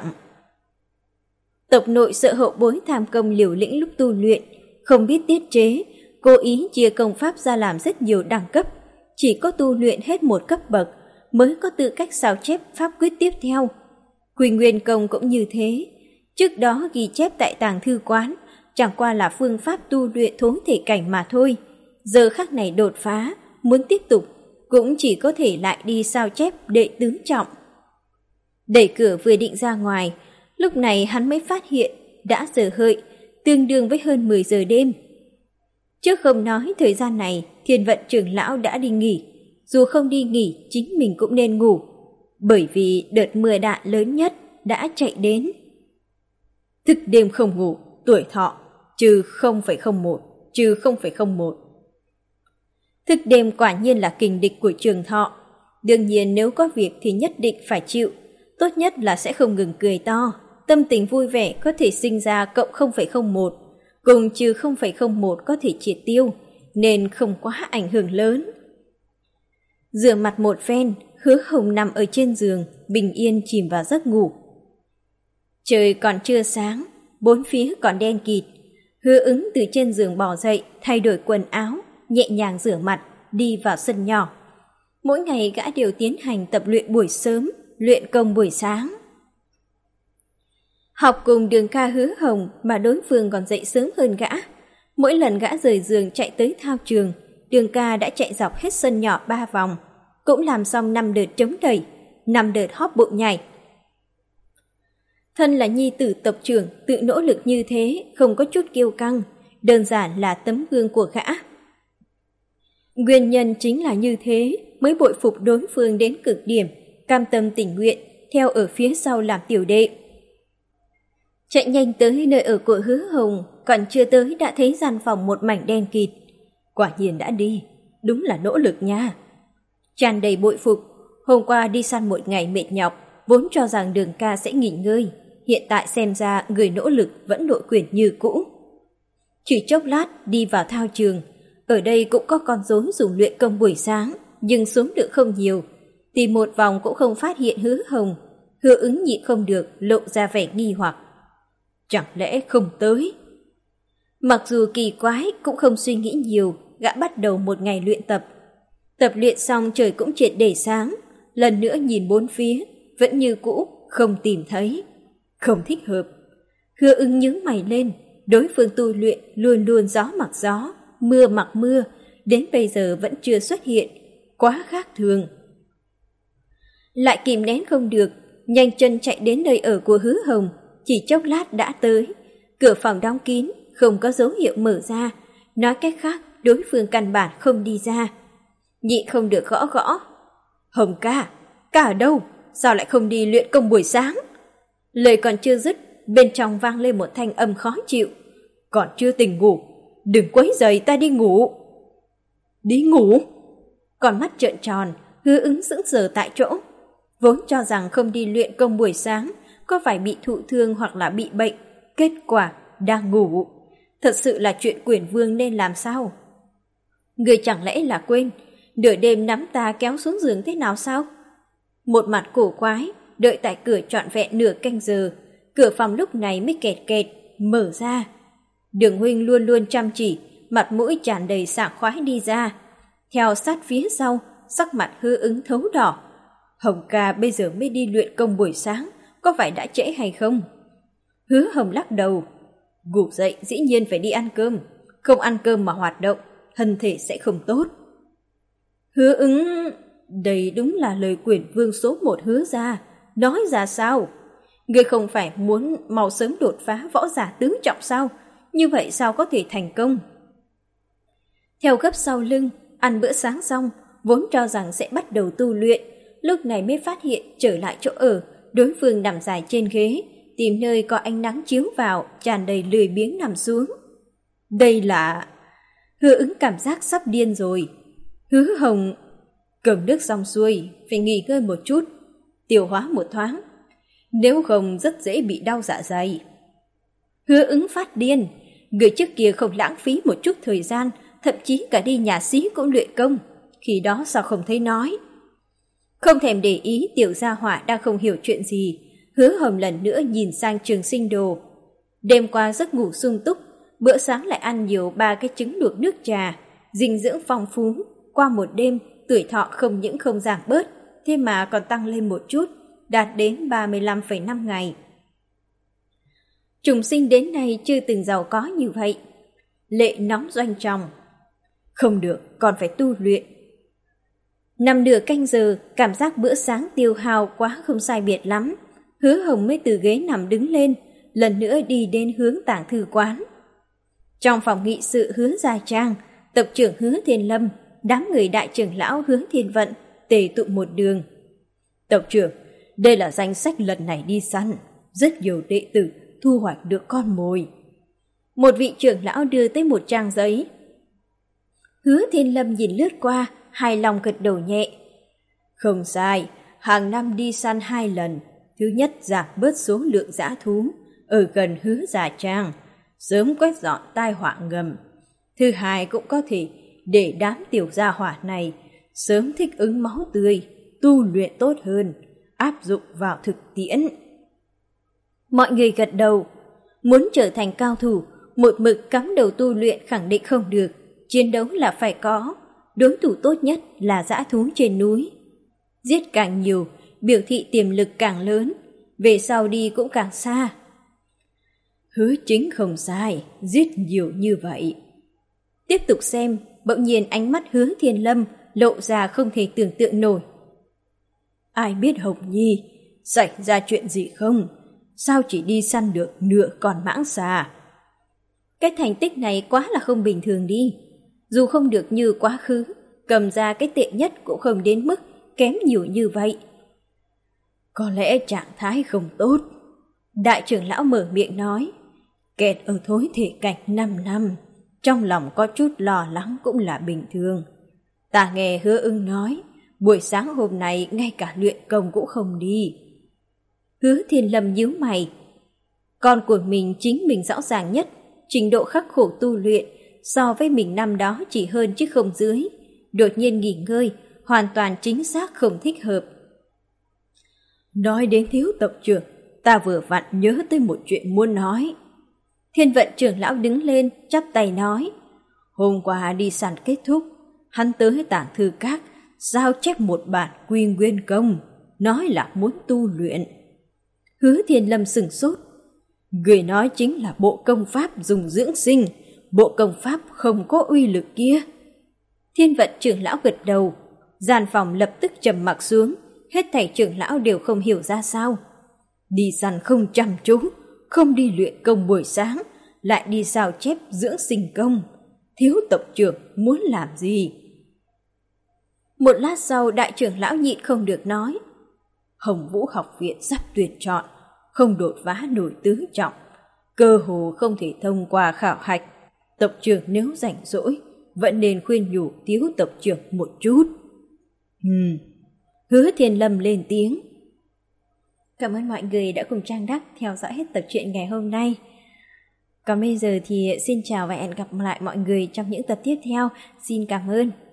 Tộc nội sợ hậu bối tham công liều lĩnh lúc tu luyện, không biết tiết chế, cố ý chia công pháp ra làm rất nhiều đẳng cấp, chỉ có tu luyện hết một cấp bậc mới có tư cách sao chép pháp quyết tiếp theo. Quy Nguyên Công cũng như thế, trước đó ghi chép tại tàng thư quán, chẳng qua là phương pháp tu luyện thối thể cảnh mà thôi. Giờ khắc này đột phá, muốn tiếp tục, cũng chỉ có thể lại đi sao chép đệ tứ trọng. Đẩy cửa vừa định ra ngoài, lúc này hắn mới phát hiện đã giờ hợi, tương đương với hơn mười giờ đêm. Trước không nói thời gian này, Thiên Vận trưởng lão đã đi nghỉ, dù không đi nghỉ chính mình cũng nên ngủ, bởi vì đợt mưa đạn lớn nhất đã chạy đến. Thức đêm không ngủ, tuổi thọ, trừ không phẩy không một, trừ không phẩy không một. Thức đêm quả nhiên là kình địch của trường thọ, đương nhiên nếu có việc thì nhất định phải chịu, tốt nhất là sẽ không ngừng cười to, tâm tình vui vẻ có thể sinh ra cộng không phẩy không một, cùng trừ không phẩy không một có thể triệt tiêu, nên không quá ảnh hưởng lớn. Rửa mặt một phen, Hứa Hồng nằm ở trên giường, bình yên chìm vào giấc ngủ. Trời còn chưa sáng, bốn phía còn đen kịt. Hứa Ứng từ trên giường bò dậy, thay đổi quần áo, nhẹ nhàng rửa mặt, đi vào sân nhỏ. Mỗi ngày gã đều tiến hành tập luyện buổi sớm, luyện công buổi sáng. Học cùng Đường Ca Hứa Hồng mà đối phương còn dậy sớm hơn gã. Mỗi lần gã rời giường chạy tới thao trường, Đường Ca đã chạy dọc hết sân nhỏ ba vòng, cũng làm xong năm đợt chống đẩy, năm đợt hóp bụng nhảy. Thân là nhi tử tộc trưởng, tự nỗ lực như thế, không có chút kiêu căng, đơn giản là tấm gương của gã. Nguyên nhân chính là như thế, mới bội phục đối phương đến cực điểm, cam tâm tình nguyện, theo ở phía sau làm tiểu đệ. Chạy nhanh tới nơi ở của Hứa Hồng, còn chưa tới đã thấy gian phòng một mảnh đen kịt. Quả nhiên đã đi, đúng là nỗ lực nha. Tràn đầy bội phục, hôm qua đi săn một ngày mệt nhọc, vốn cho rằng Đường Ca sẽ nghỉ ngơi, hiện tại xem ra người nỗ lực vẫn nội quyền như cũ. Chỉ chốc lát đi vào thao trường, ở đây cũng có con rối dùng luyện công buổi sáng, nhưng xuống được không nhiều, tìm một vòng cũng không phát hiện Hứa Hồng. Hứa Ứng nhịn không được, lộ ra vẻ nghi hoặc. Chẳng lẽ không tới? Mặc dù kỳ quái cũng không suy nghĩ nhiều, gã bắt đầu một ngày luyện tập. Tập luyện xong trời cũng triệt để sáng, lần nữa nhìn bốn phía, vẫn như cũ, không tìm thấy. Không thích hợp. Hứa Ứng nhướng mày lên, đối phương tu luyện luôn luôn gió mặc gió, mưa mặc mưa, đến bây giờ vẫn chưa xuất hiện, quá khác thường. Lại kìm nén không được, nhanh chân chạy đến nơi ở của Hứa Hồng, chỉ chốc lát đã tới. Cửa phòng đóng kín, không có dấu hiệu mở ra, nói cách khác đối phương căn bản không đi ra. Nhị không được gõ gõ. Hồng ca, ca ở đâu? Sao lại không đi luyện công buổi sáng? Lời còn chưa dứt, bên trong vang lên một thanh âm khó chịu. Còn chưa tỉnh ngủ, đừng quấy rầy ta đi ngủ. Đi ngủ? Còn mắt trợn tròn, Hứa Ứng sững sờ tại chỗ. Vốn cho rằng không đi luyện công buổi sáng, có phải bị thụ thương hoặc là bị bệnh, kết quả đang ngủ. Thật sự là chuyện Quyển Vương nên làm sao? Người chẳng lẽ là quên, nửa đêm nắm ta kéo xuống giường thế nào sao? Một mặt cổ quái, đợi tại cửa trọn vẹn nửa canh giờ, cửa phòng lúc này mới kẹt kẹt, mở ra. Đường huynh luôn luôn chăm chỉ, mặt mũi tràn đầy sảng khoái đi ra. Theo sát phía sau, sắc mặt Hứa Ứng thấu đỏ. Hồng ca bây giờ mới đi luyện công buổi sáng, có phải đã trễ hay không? Hứa Hồng lắc đầu. Ngủ dậy dĩ nhiên phải đi ăn cơm, không ăn cơm mà hoạt động, thân thể sẽ không tốt. Hứa Ứng... Đây đúng là lời Quyển Vương số một hứa ra. Nói ra sao? Ngươi không phải muốn mau sớm đột phá võ giả tứ trọng sao? Như vậy sao có thể thành công? Theo gấp sau lưng, ăn bữa sáng xong, vốn cho rằng sẽ bắt đầu tu luyện, lúc này mới phát hiện trở lại chỗ ở, đối phương nằm dài trên ghế, tìm nơi có ánh nắng chiếu vào, tràn đầy lười biếng nằm xuống. Đây là... Hứa Ứng cảm giác sắp điên rồi. Hứa Hồng... Cầm nước xong xuôi, phải nghỉ ngơi một chút, tiêu hóa một thoáng, nếu không rất dễ bị đau dạ dày. Hứa Ứng phát điên, người trước kia không lãng phí một chút thời gian, thậm chí cả đi nhà xí cũng luyện công, khi đó sao không thấy nói. Không thèm để ý tiểu gia hỏa đang không hiểu chuyện gì, Hứa Hồng lần nữa nhìn sang Trường Sinh Đồ. Đêm qua giấc ngủ sung túc, bữa sáng lại ăn nhiều ba cái trứng luộc nước trà, dinh dưỡng phong phú, qua một đêm tuổi thọ không những không giảm bớt, thế mà còn tăng lên một chút, đạt đến ba mươi lăm phẩy năm ngày. Trùng sinh đến nay chưa từng giàu có như vậy. Lệ nóng doanh trọng. Không được, còn phải tu luyện. Nằm nửa canh giờ, cảm giác bữa sáng tiêu hao quá không sai biệt lắm. Hứa Hồng mới từ ghế nằm đứng lên, lần nữa đi đến hướng tàng thư quán. Trong phòng nghị sự Hứa Gia Trang, tập trưởng Hứa Thiên Lâm, đám người đại trưởng lão Hứa Thiên Vận tề tụ một đường. Tộc trưởng, đây là danh sách lần này đi săn, rất nhiều đệ tử thu hoạch được con mồi. Một vị trưởng lão đưa tới một trang giấy. Hứa Thiên Lâm nhìn lướt qua, hài lòng gật đầu nhẹ. Không sai, hàng năm đi săn hai lần. Thứ nhất giảm bớt số lượng dã thú ở gần Hứa Gia Trang, sớm quét dọn tai họa ngầm. Thứ hai cũng có thể để đám tiểu gia hỏa này sớm thích ứng máu tươi, tu luyện tốt hơn, áp dụng vào thực tiễn. Mọi người gật đầu. Muốn trở thành cao thủ, một mực cắm đầu tu luyện khẳng định không được, chiến đấu là phải có. Đối thủ tốt nhất là dã thú trên núi. Giết càng nhiều, biểu thị tiềm lực càng lớn, về sau đi cũng càng xa. Hứa Chính không sai, giết nhiều như vậy. Tiếp tục xem, bỗng nhiên ánh mắt Hứa Thiên Lâm lộ ra không thể tưởng tượng nổi. Ai biết Hồng Nhi xảy ra chuyện gì không? Sao chỉ đi săn được nửa con mãng xà? Cái thành tích này quá là không bình thường đi. Dù không được như quá khứ, cầm ra cái tệ nhất cũng không đến mức kém nhiều như vậy. Có lẽ trạng thái không tốt. Đại trưởng lão mở miệng nói, kẹt ở thối thể cảnh năm năm, trong lòng có chút lo lắng cũng là bình thường. Ta nghe Hứa Ưng nói, buổi sáng hôm nay ngay cả luyện công cũng không đi. Hứa Thiên Lâm nhíu mày. Con của mình chính mình rõ ràng nhất, trình độ khắc khổ tu luyện so với mình năm đó chỉ hơn chứ không dưới. Đột nhiên nghỉ ngơi, hoàn toàn chính xác không thích hợp. Nói đến Thiếu tộc trưởng, ta vừa vặn nhớ tới một chuyện muốn nói. Thiên Vận trưởng lão đứng lên, chắp tay nói. Hôm qua đi săn kết thúc, hắn tới Tàng Thư Các, giao chép một bản Quy Nguyên Công. nói là muốn tu luyện. Hứa Thiên Lâm sửng sốt. Người nói chính là bộ công pháp dùng dưỡng sinh, bộ công pháp không có uy lực kia. Thiên Vận trưởng lão gật đầu, gian phòng lập tức trầm mặc xuống, hết thảy trưởng lão đều không hiểu ra sao. Đi săn không chăm chú, không đi luyện công buổi sáng, lại đi sao chép dưỡng sinh công. Thiếu tộc trưởng muốn làm gì? Một lát sau đại trưởng lão nhịn không được nói. Hồng Vũ học viện sắp tuyển chọn, không đột phá nổi tứ trọng, cơ hồ không thể thông qua khảo hạch. Tộc trưởng nếu rảnh rỗi, vẫn nên khuyên nhủ Tiếu tộc trưởng một chút. Ừm. Hứa Thiên Lâm lên tiếng. Cảm ơn mọi người đã cùng Trang Đắc theo dõi hết tập truyện ngày hôm nay. Còn bây giờ thì xin chào và hẹn gặp lại mọi người trong những tập tiếp theo. Xin cảm ơn.